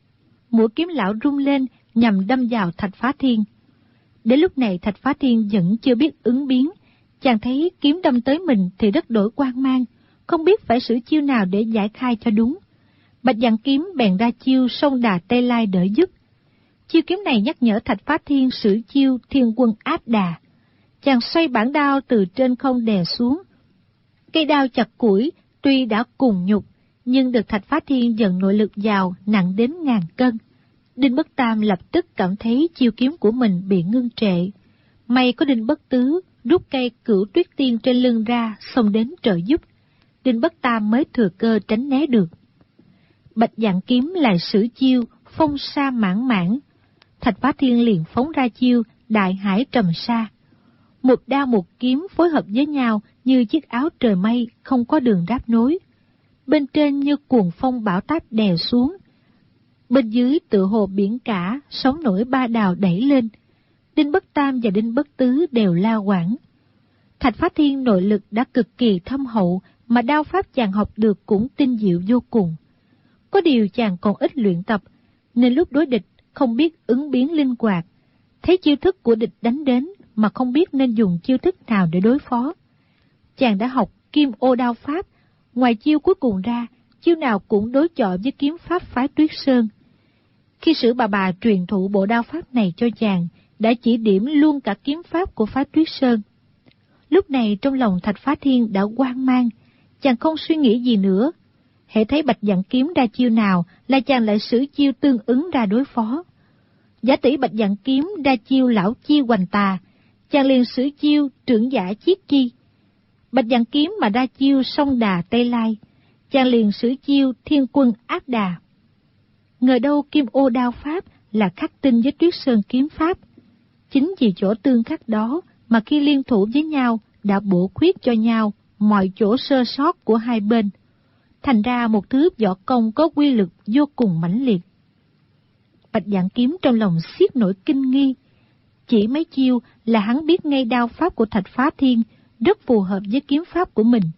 mũi kiếm lão rung lên nhằm đâm vào Thạch Phá Thiên. Đến lúc này Thạch Phá Thiên vẫn chưa biết ứng biến, chàng thấy kiếm đâm tới mình thì rất đổi hoang mang, không biết phải sử chiêu nào để giải khai cho đúng. Bạch Dạn Kiếm bèn ra chiêu sông đà Tây Lai đỡ giúp. Chiêu kiếm này nhắc nhở Thạch Phá Thiên sử chiêu Thiên Quân Áp Đà. Chàng xoay bản đao từ trên không đè xuống. Cây đao chặt củi tuy đã cùng nhục, nhưng được Thạch Phá Thiên dần nội lực vào nặng đến 1000 cân. Đinh Bất Tam lập tức cảm thấy chiêu kiếm của mình bị ngưng trệ. May có Đinh Bất Tứ rút cây Cửu Tuyết Tiên trên lưng ra xông đến trợ giúp. Đinh Bất Tam mới thừa cơ tránh né được. Bạch Dạn Kiếm lại sử chiêu Phong Sa Mãn Mãn. Thạch Phá Thiên liền phóng ra chiêu Đại Hải Trầm Sa. Một đao một kiếm phối hợp với nhau như chiếc áo trời mây không có đường đáp nối. Bên trên như cuồng phong bão táp đè xuống. Bên dưới tựa hồ biển cả, sóng nổi ba đào đẩy lên. Đinh Bất Tam và Đinh Bất Tứ đều lao quảng. Thạch Phá Thiên nội lực đã cực kỳ thâm hậu, mà đao pháp chàng học được cũng tinh diệu vô cùng. Có điều chàng còn ít luyện tập, nên lúc đối địch không biết ứng biến linh hoạt. Thấy chiêu thức của địch đánh đến mà không biết nên dùng chiêu thức nào để đối phó. Chàng đã học Kim Ô đao pháp, ngoài chiêu cuối cùng ra, chiêu nào cũng đối chọi với kiếm pháp phái Tuyết Sơn. Khi Sử bà truyền thụ bộ đao pháp này cho chàng, đã chỉ điểm luôn cả kiếm pháp của phái Tuyết Sơn. Lúc này trong lòng Thạch Phá Thiên đã hoang mang, chàng không suy nghĩ gì nữa. Hễ thấy Bạch Dạn Kiếm ra chiêu nào là chàng lại sử chiêu tương ứng ra đối phó. Giả tỷ Bạch Dạn Kiếm ra chiêu Lão Chi Hoành Tà, chàng liền sử chiêu Trưởng Giả Chiết Chi. Bạch Dạn Kiếm mà ra chiêu Sông Đà Tây Lai, chàng liền sử chiêu Thiên Quân Áp Đà. Ngờ đâu Kim Ô đao pháp là khắc tinh với Tuyết Sơn kiếm pháp. Chính vì chỗ tương khắc đó mà khi liên thủ với nhau đã bổ khuyết cho nhau mọi chỗ sơ sót của hai bên, thành ra một thứ võ công có quy lực vô cùng mãnh liệt. Bạch Dạn Kiếm trong lòng xiết nổi kinh nghi. Chỉ mấy chiêu là hắn biết ngay đao pháp của Thạch Phá Thiên rất phù hợp với kiếm pháp của mình.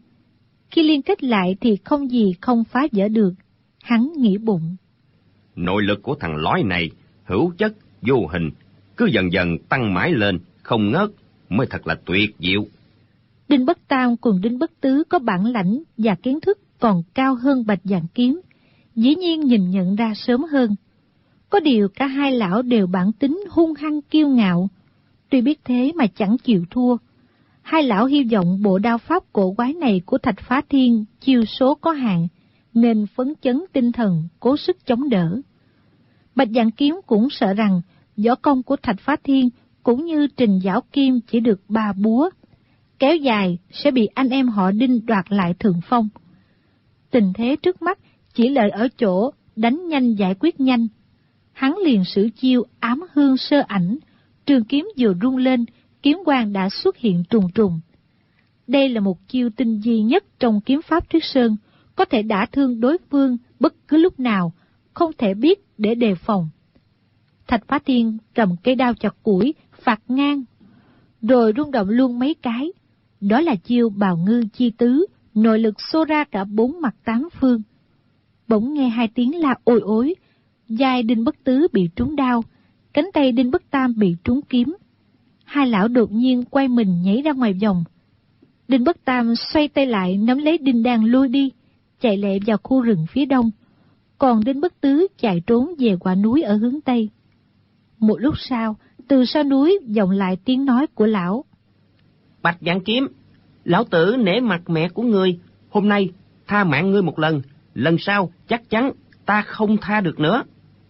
Khi liên kết lại thì không gì không phá vỡ được. Hắn nghĩ bụng, nội lực của thằng lói này hữu chất vô hình, cứ dần dần tăng mãi lên, không ngớt, mới thật là tuyệt diệu. Đinh Bất Tam cùng Đinh Bất Tứ có bản lãnh và kiến thức còn cao hơn Bạch Dạn Kiếm, dĩ nhiên nhìn nhận ra sớm hơn. Có điều cả hai lão đều bản tính hung hăng kiêu ngạo, tuy biết thế mà chẳng chịu thua. Hai lão hy vọng bộ đao pháp cổ quái này của Thạch Phá Thiên chiêu số có hạn, nên phấn chấn tinh thần, cố sức chống đỡ. Bạch Dạn Kiếm cũng sợ rằng võ công của Thạch Phá Thiên cũng như Trình Giảo Kim chỉ được 3 búa, kéo dài sẽ bị anh em họ Đinh đoạt lại thượng phong. Tình thế trước mắt chỉ lợi ở chỗ đánh nhanh giải quyết nhanh. Hắn liền sử chiêu Ám Hương Sơ Ảnh, trường kiếm vừa rung lên, kiếm quang đã xuất hiện trùng trùng. Đây là một chiêu tinh vi nhất trong kiếm pháp Tuyết Sơn, có thể đả thương đối phương bất cứ lúc nào, không thể biết để đề phòng. Thạch Phá Thiên cầm cây đao chặt củi, phạt ngang, rồi rung động luôn mấy cái. Đó là chiêu Bào Ngư Chi Tứ, nội lực xô ra cả 4 mặt 8 phương. Bỗng nghe 2 tiếng la ôi ối, vai Đinh Bất Tứ bị trúng đao, cánh tay Đinh Bất Tam bị trúng kiếm. Hai lão đột nhiên quay mình nhảy ra ngoài vòng. Đinh Bất Tam xoay tay lại nắm lấy Đinh đang lôi đi, chạy lẹ vào khu rừng phía đông. Còn Đinh Bất Tứ chạy trốn về quả núi ở hướng tây. Một lúc sau, từ sau núi vọng lại tiếng nói của lão. Bạch Dạn Kiếm, lão tử nể mặt mẹ của ngươi, hôm nay tha mạng ngươi một lần sau chắc chắn ta không tha được nữa.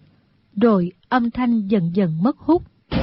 Rồi âm thanh dần dần mất hút.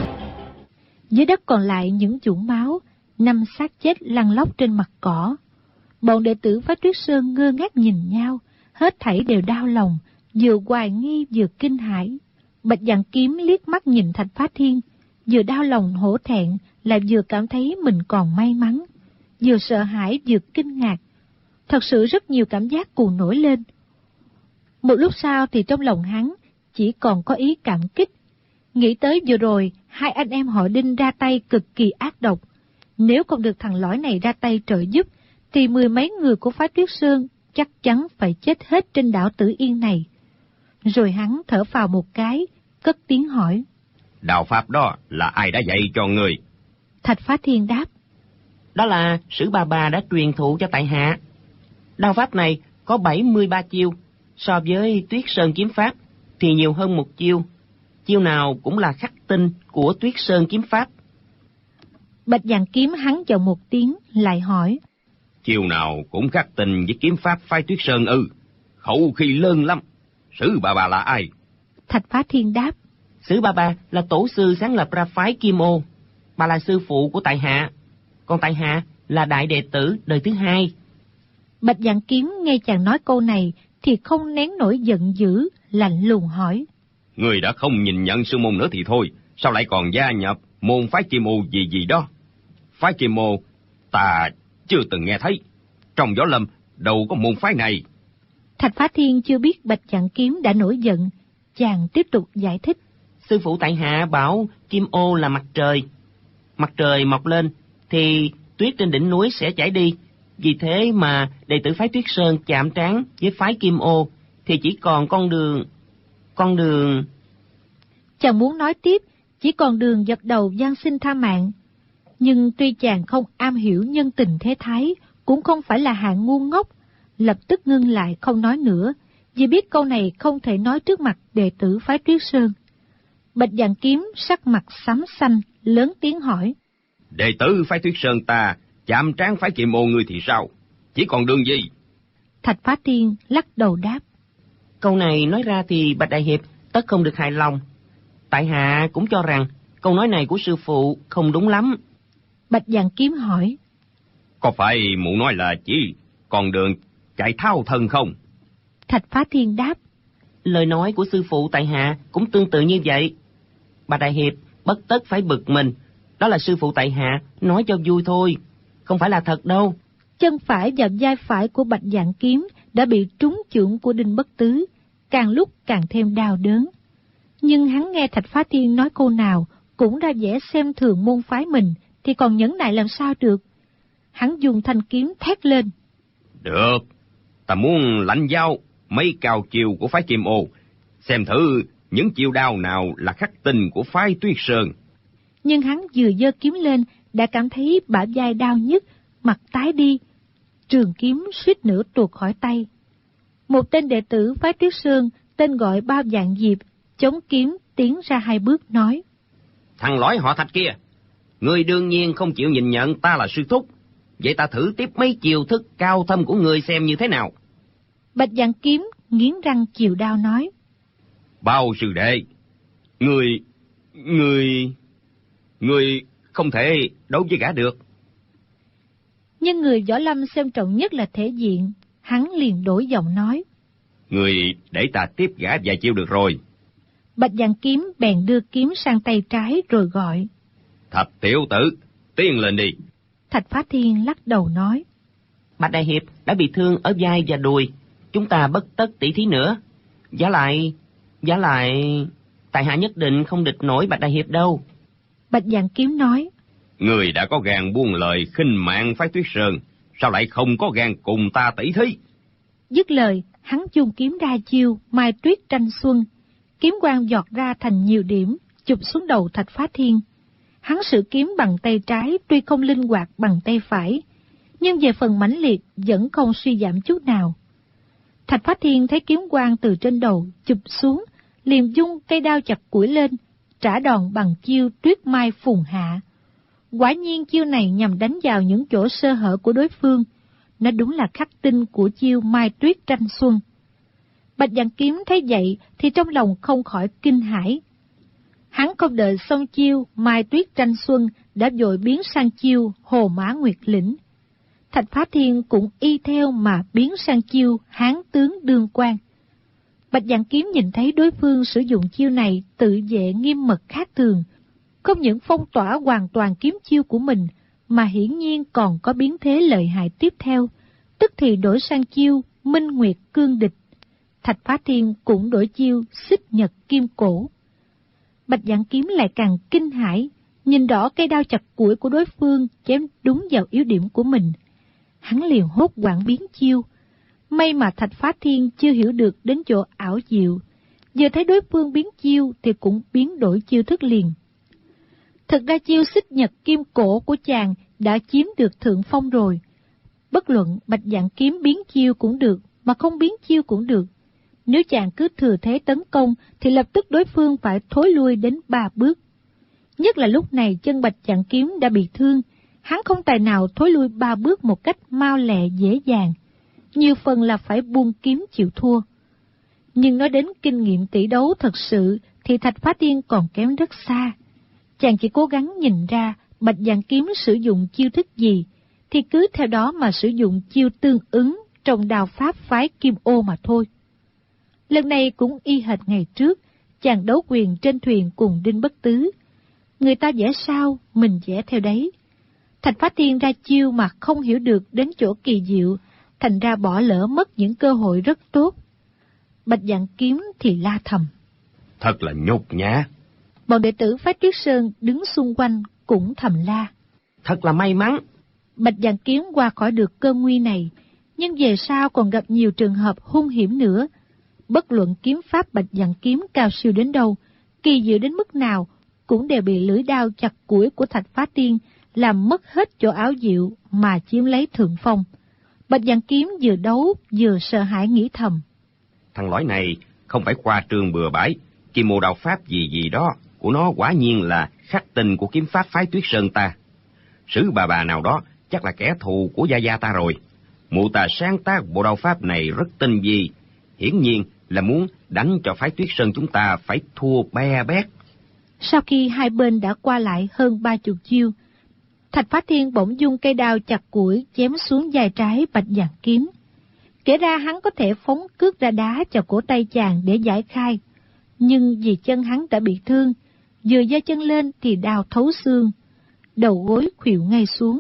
Dưới đất còn lại những vũng máu, 5 xác chết lăn lóc trên mặt cỏ. Bọn đệ tử phái Tuyết Sơn ngơ ngác nhìn nhau, hết thảy đều đau lòng, vừa hoài nghi vừa kinh hãi. Bạch Dạn Kiếm liếc mắt nhìn Thạch Phá Thiên, vừa đau lòng hổ thẹn, lại vừa cảm thấy mình còn may mắn, vừa sợ hãi vừa kinh ngạc. Thật sự rất nhiều cảm giác cuồn nổi lên. Một lúc sau thì trong lòng hắn chỉ còn có ý cảm kích. Nghĩ tới vừa rồi, hai anh em họ Đinh ra tay cực kỳ ác độc. Nếu không được thằng lõi này ra tay trợ giúp, thì 10 mấy người của phái Tuyết Sơn chắc chắn phải chết hết trên đảo Tử Yên này. Rồi hắn thở phào một cái, cất tiếng hỏi. Đạo pháp đó là ai đã dạy cho người? Thạch Phá Thiên đáp. Đó là Sử Bà đã truyền thụ cho tại hạ. Đao pháp này có 73 chiêu, so với Tuyết Sơn kiếm pháp thì nhiều hơn một chiêu. Chiêu nào cũng là khắc tinh của Tuyết Sơn kiếm pháp. Bạch Dàn Kiếm hắn giọng một tiếng, lại hỏi. Chiêu nào cũng khắc tinh với kiếm pháp phái Tuyết Sơn ư? Khẩu khí lớn lắm. Sử Bà là ai? Thạch Phá Thiên đáp. Sử Bà là tổ sư sáng lập ra phái Kim Ô. Bà là sư phụ của tại hạ, còn tại hạ là đại đệ tử đời thứ hai. Bạch Dàn Kiếm nghe chàng nói câu này thì không nén nổi giận dữ, lạnh lùng hỏi. Người đã không nhìn nhận sư môn nữa thì thôi, sao lại còn gia nhập môn phái Kim Ô gì đó? Phái Kim Ô ta chưa từng nghe thấy, trong võ lâm đâu có môn phái này. Thạch Phá Thiên chưa biết Bạch Dàn Kiếm đã nổi giận, chàng tiếp tục giải thích. Sư phụ tại hạ bảo Kim Ô là mặt trời. Mặt trời mọc lên thì tuyết trên đỉnh núi sẽ chảy đi. Vì thế mà đệ tử phái Tuyết Sơn chạm trán với phái Kim Ô thì chỉ còn con đường... Chàng muốn nói tiếp, chỉ còn đường dập đầu van xin tha mạng. Nhưng tuy chàng không am hiểu nhân tình thế thái, cũng không phải là hạng ngu ngốc, lập tức ngưng lại không nói nữa, vì biết câu này không thể nói trước mặt đệ tử phái Tuyết Sơn. Bạch Dàn Kiếm sắc mặt xám xanh, lớn tiếng hỏi. Đệ tử phái Tuyết Sơn ta chạm trán phái Kim Ô ngươi thì sao? Chỉ còn đường gì? Thạch Phá Thiên lắc đầu đáp. Câu này nói ra thì Bạch Đại Hiệp tất không được hài lòng. Tại hạ cũng cho rằng câu nói này của sư phụ không đúng lắm. Bạch Dàn Kiếm hỏi. Có phải mụ nói là chỉ còn đường chạy thao thân không? Thạch Phá Thiên đáp. Lời nói của sư phụ tại hạ cũng tương tự như vậy. Bạch Đại Hiệp bất tất phải bực mình. Đó là sư phụ tại hạ nói cho vui thôi, không phải là thật đâu. Chân phải và vai phải của Bạch Dàn Kiếm đã bị trúng chưởng của Đinh Bất Tứ, càng lúc càng thêm đau đớn. Nhưng hắn nghe Thạch Phá Thiên nói câu nào cũng ra vẻ xem thường môn phái mình, thì còn nhẫn nại làm sao được. Hắn dùng thanh kiếm thét lên. Được, ta muốn lãnh giáo mấy cao chiêu của phái Kim Ô, xem thử những chiêu đao nào là khắc tinh của phái Tuyết Sơn. Nhưng hắn vừa giơ kiếm lên đã cảm thấy bả vai đau nhức, mặt tái đi, trường kiếm suýt nữa tuột khỏi tay. Một tên đệ tử phái Tuyết Sơn tên gọi Bao Vạn Diệp chống kiếm tiến ra 2 bước nói. Thằng lõi họ Thạch kia, ngươi đương nhiên không chịu nhìn nhận ta là sư thúc, vậy ta thử tiếp mấy chiêu thức cao thâm của ngươi xem như thế nào. Bạch Dàn Kiếm nghiến răng chìu đao nói. Bao sư đệ, ngươi không thể đấu với gã được. Nhưng người võ lâm xem trọng nhất là thể diện, hắn liền đổi giọng nói. Ngươi để ta tiếp gã vài chiêu được rồi. Bạch Dàn Kiếm bèn đưa kiếm sang tay trái rồi gọi. Thạch tiểu tử, tiến lên đi. Thạch Phá Thiên lắc đầu nói. Bạch Đại Hiệp đã bị thương ở vai và đùi, chúng ta bất tất tỉ thí nữa. Giả lại, tại hạ nhất định không địch nổi Bạch Đại Hiệp đâu. Bạch Dàn Kiếm nói. Người đã có gan buông lời khinh mạng phái Tuyết Sơn, sao lại không có gan cùng ta tỉ thí? Dứt lời, hắn dùng kiếm đa chiêu Mai Tuyết Tranh Xuân, kiếm quang giọt ra thành nhiều điểm, chụp xuống đầu Thạch Phá Thiên. Hắn sử kiếm bằng tay trái tuy không linh hoạt bằng tay phải, nhưng về phần mãnh liệt vẫn không suy giảm chút nào. Thạch Phá Thiên thấy kiếm quang từ trên đầu chụp xuống, liền dung cây đao chặt củi lên, trả đòn bằng chiêu Tuyết Mai Phùng Hạ. Quả nhiên chiêu này nhằm đánh vào những chỗ sơ hở của đối phương, nó đúng là khắc tinh của chiêu Mai Tuyết Tranh Xuân. Bạch Dàn Kiếm thấy vậy thì trong lòng không khỏi kinh hãi. Hắn không đợi xong chiêu Mai Tuyết Tranh Xuân đã vội biến sang chiêu Hồ Mã Nguyệt Lĩnh. Thạch Phá Thiên cũng y theo mà biến sang chiêu Hán Tướng Đương Quang. Bạch Dàn Kiếm nhìn thấy đối phương sử dụng chiêu này tự vệ nghiêm mật khác thường, không những phong tỏa hoàn toàn kiếm chiêu của mình, mà hiển nhiên còn có biến thế lợi hại tiếp theo, tức thì đổi sang chiêu Minh Nguyệt Cương Địch. Thạch Phá Thiên cũng đổi chiêu Xích Nhật Kim Cổ. Bạch Dàn Kiếm lại càng kinh hãi, nhìn rõ cây đao chặt củi của đối phương chém đúng vào yếu điểm của mình. Hắn liền hốt hoảng biến chiêu. May mà Thạch Phá Thiên chưa hiểu được đến chỗ ảo diệu, vừa thấy đối phương biến chiêu thì cũng biến đổi chiêu thức liền. Thực ra chiêu xích nhật kim cổ của chàng đã chiếm được thượng phong rồi. Bất luận Bạch Dạng Kiếm biến chiêu cũng được, mà không biến chiêu cũng được. Nếu chàng cứ thừa thế tấn công thì lập tức đối phương phải thối lui đến 3 bước. Nhất là lúc này chân Bạch Dạng Kiếm đã bị thương, hắn không tài nào thối lui 3 bước một cách mau lẹ dễ dàng, nhiều phần là phải buông kiếm chịu thua. Nhưng nói đến kinh nghiệm tỷ đấu thật sự thì Thạch Phá Thiên còn kém rất xa. Chàng chỉ cố gắng nhìn ra Bạch Dạng Kiếm sử dụng chiêu thức gì, thì cứ theo đó mà sử dụng chiêu tương ứng trong đao pháp phái Kim Ô mà thôi. Lần này cũng y hệt ngày trước, chàng đấu quyền trên thuyền cùng Đinh Bất Tứ. Người ta vẽ sao, mình vẽ theo đấy. Thạch Phá Thiên ra chiêu mà không hiểu được đến chỗ kỳ diệu, thành ra bỏ lỡ mất những cơ hội rất tốt. Bạch Dạng Kiếm thì la thầm: Thật là nhục nhã. Bọn đệ tử phái Tuyết Sơn đứng xung quanh cũng thầm la: Thật là may mắn. Bạch Dạng Kiếm qua khỏi được cơn nguy này, nhưng về sau còn gặp nhiều trường hợp hung hiểm nữa. Bất luận kiếm pháp Bạch Dạng Kiếm cao siêu đến đâu, kỳ diệu đến mức nào, cũng đều bị lưỡi đao chặt củi của Thạch Phá Thiên làm mất hết chỗ áo diệu mà chiếm lấy thượng phong. Bạch Dạng Kiếm vừa đấu vừa sợ hãi nghĩ thầm: Thằng lõi này không phải khoa trương bừa bãi, kim mô đạo pháp gì gì đó của nó quả nhiên là khắc tinh của kiếm pháp phái Tuyết Sơn ta. Sử bà nào đó chắc là kẻ thù của gia gia ta rồi. Mụ ta sáng tác bộ đạo pháp này rất tinh vi, hiển nhiên là muốn đánh cho phái Tuyết Sơn chúng ta phải thua be bét. Sau khi hai bên đã qua lại hơn 30 chiêu, Thạch Phá Thiên bỗng dung cây đao chặt củi chém xuống vai trái Bạch Dạng Kiếm. Kể ra hắn có thể phóng cước ra đá cho cổ tay chàng để giải khai, nhưng vì chân hắn đã bị thương, vừa giơ chân lên thì đao thấu xương, đầu gối khuỵu ngay xuống.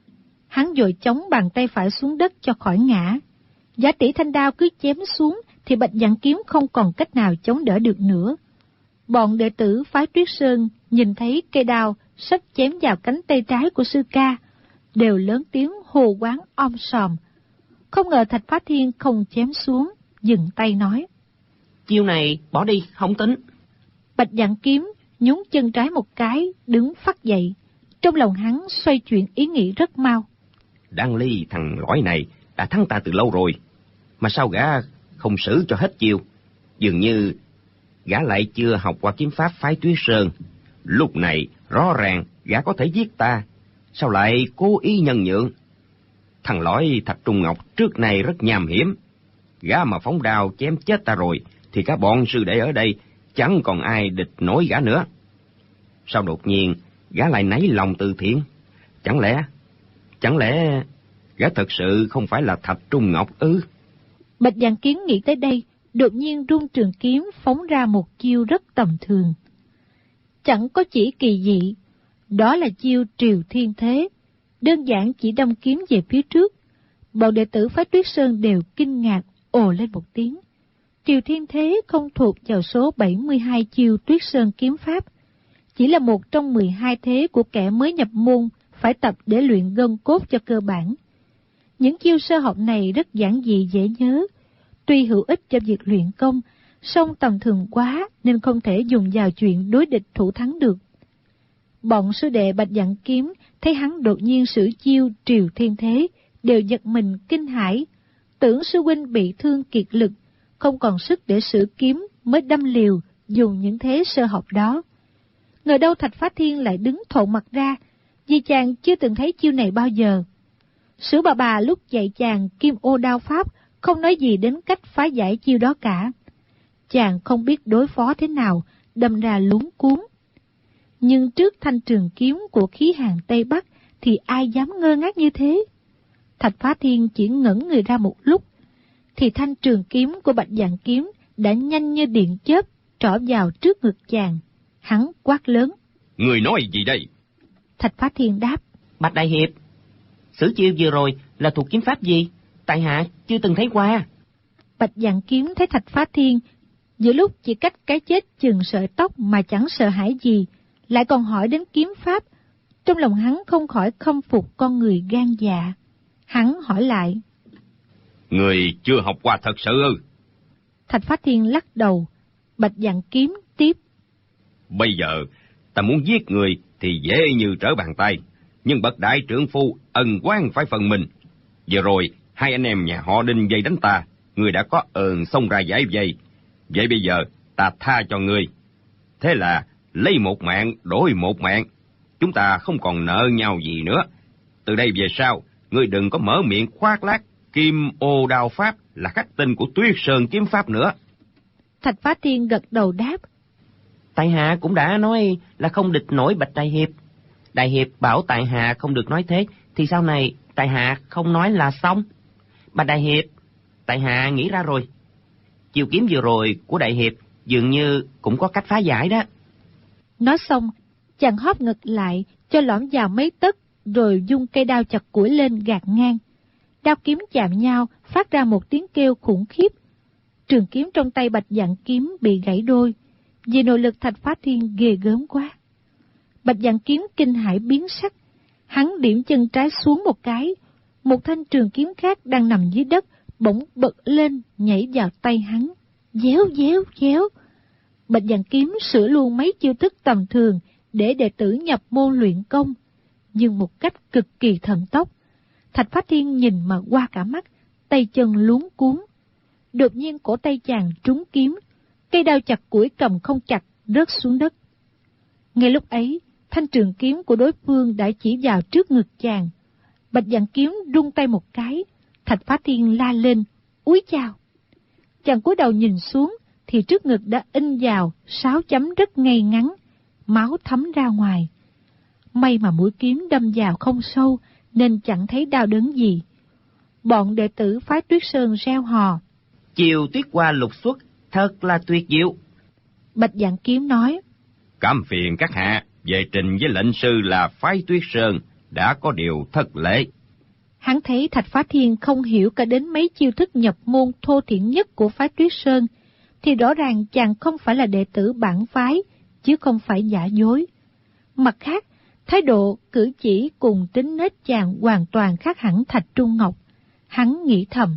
Hắn vội chống bàn tay phải xuống đất cho khỏi ngã. Giả tỷ thanh đao cứ chém xuống thì Bạch Dạng Kiếm không còn cách nào chống đỡ được nữa. Bọn đệ tử phái Tuyết Sơn nhìn thấy cây đao sắp chém vào cánh tay trái của sư ca, đều lớn tiếng hô quán om sòm. Không ngờ Thạch Phá Thiên không chém xuống, dừng tay nói: Chiêu này bỏ đi, không tính. Bạch Dạng Kiếm nhún chân trái một cái, đứng phắt dậy. Trong lòng hắn xoay chuyển ý nghĩ rất mau. Đan Ly thằng lõi này đã thắng ta từ lâu rồi, mà sao gã không xử cho hết chiêu? Dường như gã lại chưa học qua kiếm pháp phái Tuyết Sơn. Lúc này rõ ràng gã có thể giết ta, sao lại cố ý nhân nhượng? Thằng lõi Thạch Trung Ngọc trước này rất nham hiểm, gã mà phóng đao chém chết ta rồi thì cả bọn sư đệ ở đây chẳng còn ai địch nổi gã nữa. Sao đột nhiên gã lại nảy lòng từ thiện? Chẳng lẽ gã thật sự không phải là Thạch Trung Ngọc ư? Bạch Dạng Kiếm nghĩ tới đây, đột nhiên rung trường kiếm phóng ra một chiêu rất tầm thường. Chẳng có chỉ kỳ dị, đó là chiêu Triều Thiên Thế, đơn giản chỉ đâm kiếm về phía trước. Bọn đệ tử phái Tuyết Sơn đều kinh ngạc ồ lên một tiếng. Triều Thiên Thế không thuộc vào số 72 chiêu Tuyết Sơn kiếm pháp, chỉ là một trong 12 thế của kẻ mới nhập môn phải tập để luyện gân cốt cho cơ bản. Những chiêu sơ học này rất giản dị dễ nhớ, tuy hữu ích cho việc luyện công, song tầm thường quá nên không thể dùng vào chuyện đối địch thủ thắng được. Bọn sư đệ Bạch Dạng Kiếm thấy hắn đột nhiên sử chiêu Triều Thiên Thế, đều giật mình kinh hãi, tưởng sư huynh bị thương kiệt lực, không còn sức để sử kiếm mới đâm liều dùng những thế sơ học đó. Ngờ đâu Thạch Phá Thiên lại đứng thộn mặt ra, vì chàng chưa từng thấy chiêu này bao giờ. Sử bà lúc dạy chàng Kim Ô đao pháp không nói gì đến cách phá giải chiêu đó cả. Chàng không biết đối phó thế nào, đâm ra luống cuống. Nhưng trước thanh trường kiếm của khí hàng Tây Bắc thì ai dám ngơ ngác như thế? Thạch Phá Thiên chỉ ngẩn người ra một lúc, thì thanh trường kiếm của Bạch Dạng Kiếm đã nhanh như điện chớp trỏ vào trước ngực chàng. Hắn quát lớn: Người nói gì đây? Thạch Phá Thiên đáp: Bạch Đại Hiệp, sử chiêu vừa rồi là thuộc kiếm pháp gì? Tại hạ chưa từng thấy qua. Bạch Dạng Kiếm thấy Thạch Phá Thiên giữa lúc chỉ cách cái chết chừng sợi tóc mà chẳng sợ hãi gì, lại còn hỏi đến kiếm pháp. Trong lòng hắn không khỏi khâm phục con người gan dạ. Hắn hỏi lại: Người chưa học qua thật sự ư? Thạch Phá Thiên lắc đầu. Bạch Dặn Kiếm tiếp. Bây giờ, ta muốn giết người thì dễ như trở bàn tay, nhưng bậc đại trưởng phu ân oán phải phần mình. Vừa rồi, hai anh em nhà họ Đinh vây đánh ta, ngươi đã có ơn xông ra giải vây. Vậy bây giờ, ta tha cho ngươi. Thế là, lấy một mạng đổi một mạng. Chúng ta không còn nợ nhau gì nữa. Từ đây về sau, ngươi đừng có mở miệng khoác lác Kim Ô Đao Pháp là khắc tinh của Tuyết Sơn Kiếm Pháp nữa. Thạch Phá Thiên gật đầu đáp. Tại hạ cũng đã nói là không địch nổi Bạch Đại Hiệp. Đại Hiệp bảo tại hạ không được nói thế, thì sau này tại hạ không nói là xong. Bạch Đại Hiệp, tại hạ nghĩ ra rồi. Chiêu kiếm vừa rồi của Đại Hiệp dường như cũng có cách phá giải đó. Nói xong, chàng hóp ngực lại cho lõm vào mấy tấc, rồi dung cây đao chặt củi lên gạt ngang. Đao kiếm chạm nhau, phát ra một tiếng kêu khủng khiếp. Trường kiếm trong tay Bạch Dặn Kiếm bị gãy đôi, vì nội lực Thạch Phá Thiên ghê gớm quá. Bạch Dặn Kiếm kinh hãi biến sắc, hắn điểm chân trái xuống một cái, một thanh trường kiếm khác đang nằm dưới đất bỗng bật lên nhảy vào tay hắn. Déo déo déo. Bạch Dặn Kiếm sửa luôn mấy chiêu thức tầm thường để đệ tử nhập môn luyện công, nhưng một cách cực kỳ thần tốc. Thạch Phá Thiên nhìn mà qua cả mắt, tay chân luống cuống. Đột nhiên cổ tay chàng trúng kiếm, cây đao chặt củi cầm không chặt, rớt xuống đất. Ngay lúc ấy, thanh trường kiếm của đối phương đã chỉ vào trước ngực chàng. Bạch Dặn Kiếm rung tay một cái, Thạch Phá Thiên la lên, úi chào. Chàng cúi đầu nhìn xuống, thì trước ngực đã in vào 6 chấm rất ngay ngắn, máu thấm ra ngoài. May mà mũi kiếm đâm vào không sâu, nên chẳng thấy đau đớn gì. Bọn đệ tử phái Tuyết Sơn reo hò. Chiều Tuyết Hoa lục xuất, thật là tuyệt diệu. Bạch Dặn Kiếm nói. Cảm phiền các hạ, về trình với lệnh sư là phái Tuyết Sơn, đã có điều thất lễ. Hắn thấy Thạch Phá Thiên không hiểu cả đến mấy chiêu thức nhập môn thô thiển nhất của phái Tuyết Sơn, thì rõ ràng chàng không phải là đệ tử bản phái, chứ không phải giả dối. Mặt khác, thái độ, cử chỉ cùng tính nết chàng hoàn toàn khác hẳn Thạch Trung Ngọc. Hắn nghĩ thầm.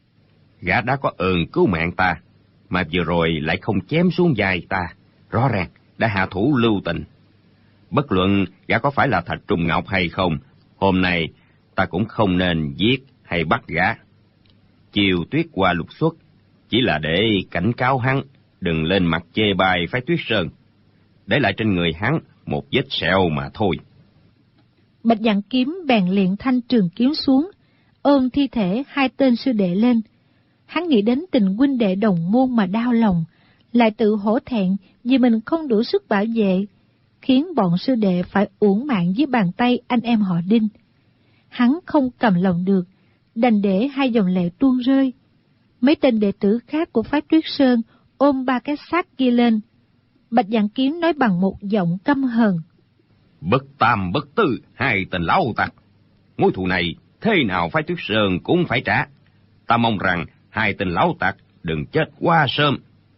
Gã đã có ơn cứu mạng ta, mà vừa rồi lại không chém xuống vai ta, rõ ràng đã hạ thủ lưu tình. Bất luận gã có phải là Thạch Trung Ngọc hay không, hôm nay ta cũng không nên giết hay bắt gã. Chiều Tuyết Hoa lục xuất chỉ là để cảnh cáo hắn đừng lên mặt chê bai phái Tuyết Sơn, để lại trên người hắn một vết sẹo mà thôi. Bạch Dặn Kiếm bèn liền thanh trường kiếm xuống, ôm thi thể hai tên sư đệ lên. Hắn nghĩ đến tình huynh đệ đồng môn mà đau lòng, lại tự hổ thẹn vì mình không đủ sức bảo vệ, khiến bọn sư đệ phải uổng mạng dưới bàn tay anh em họ Đinh. Hắn không cầm lòng được, đành để hai dòng lệ tuôn rơi. Mấy tên đệ tử khác của phái Tuyết Sơn ôm ba cái xác kia lên. Bạch Dặn Kiếm nói bằng một giọng căm hờn. Bất tam bất tư, hai tên lão tặc. Mối thù này thế nào phái Tuyết Sơn cũng phải trả. Ta mong rằng hai tên lão tặc đừng chết quá sớm.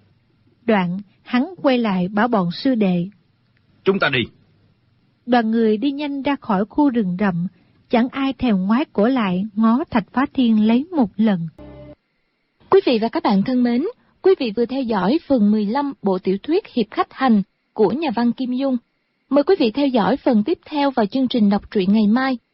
Đoạn, hắn quay lại bảo bọn sư đệ. Chúng ta đi. Đoàn người đi nhanh ra khỏi khu rừng rậm, chẳng ai thèm ngoái cổ lại ngó Thạch Phá Thiên lấy một lần. Quý vị và các bạn thân mến, quý vị vừa theo dõi phần 15 bộ tiểu thuyết Hiệp Khách Hành của nhà văn Kim Dung. Mời quý vị theo dõi phần tiếp theo vào chương trình đọc truyện ngày mai.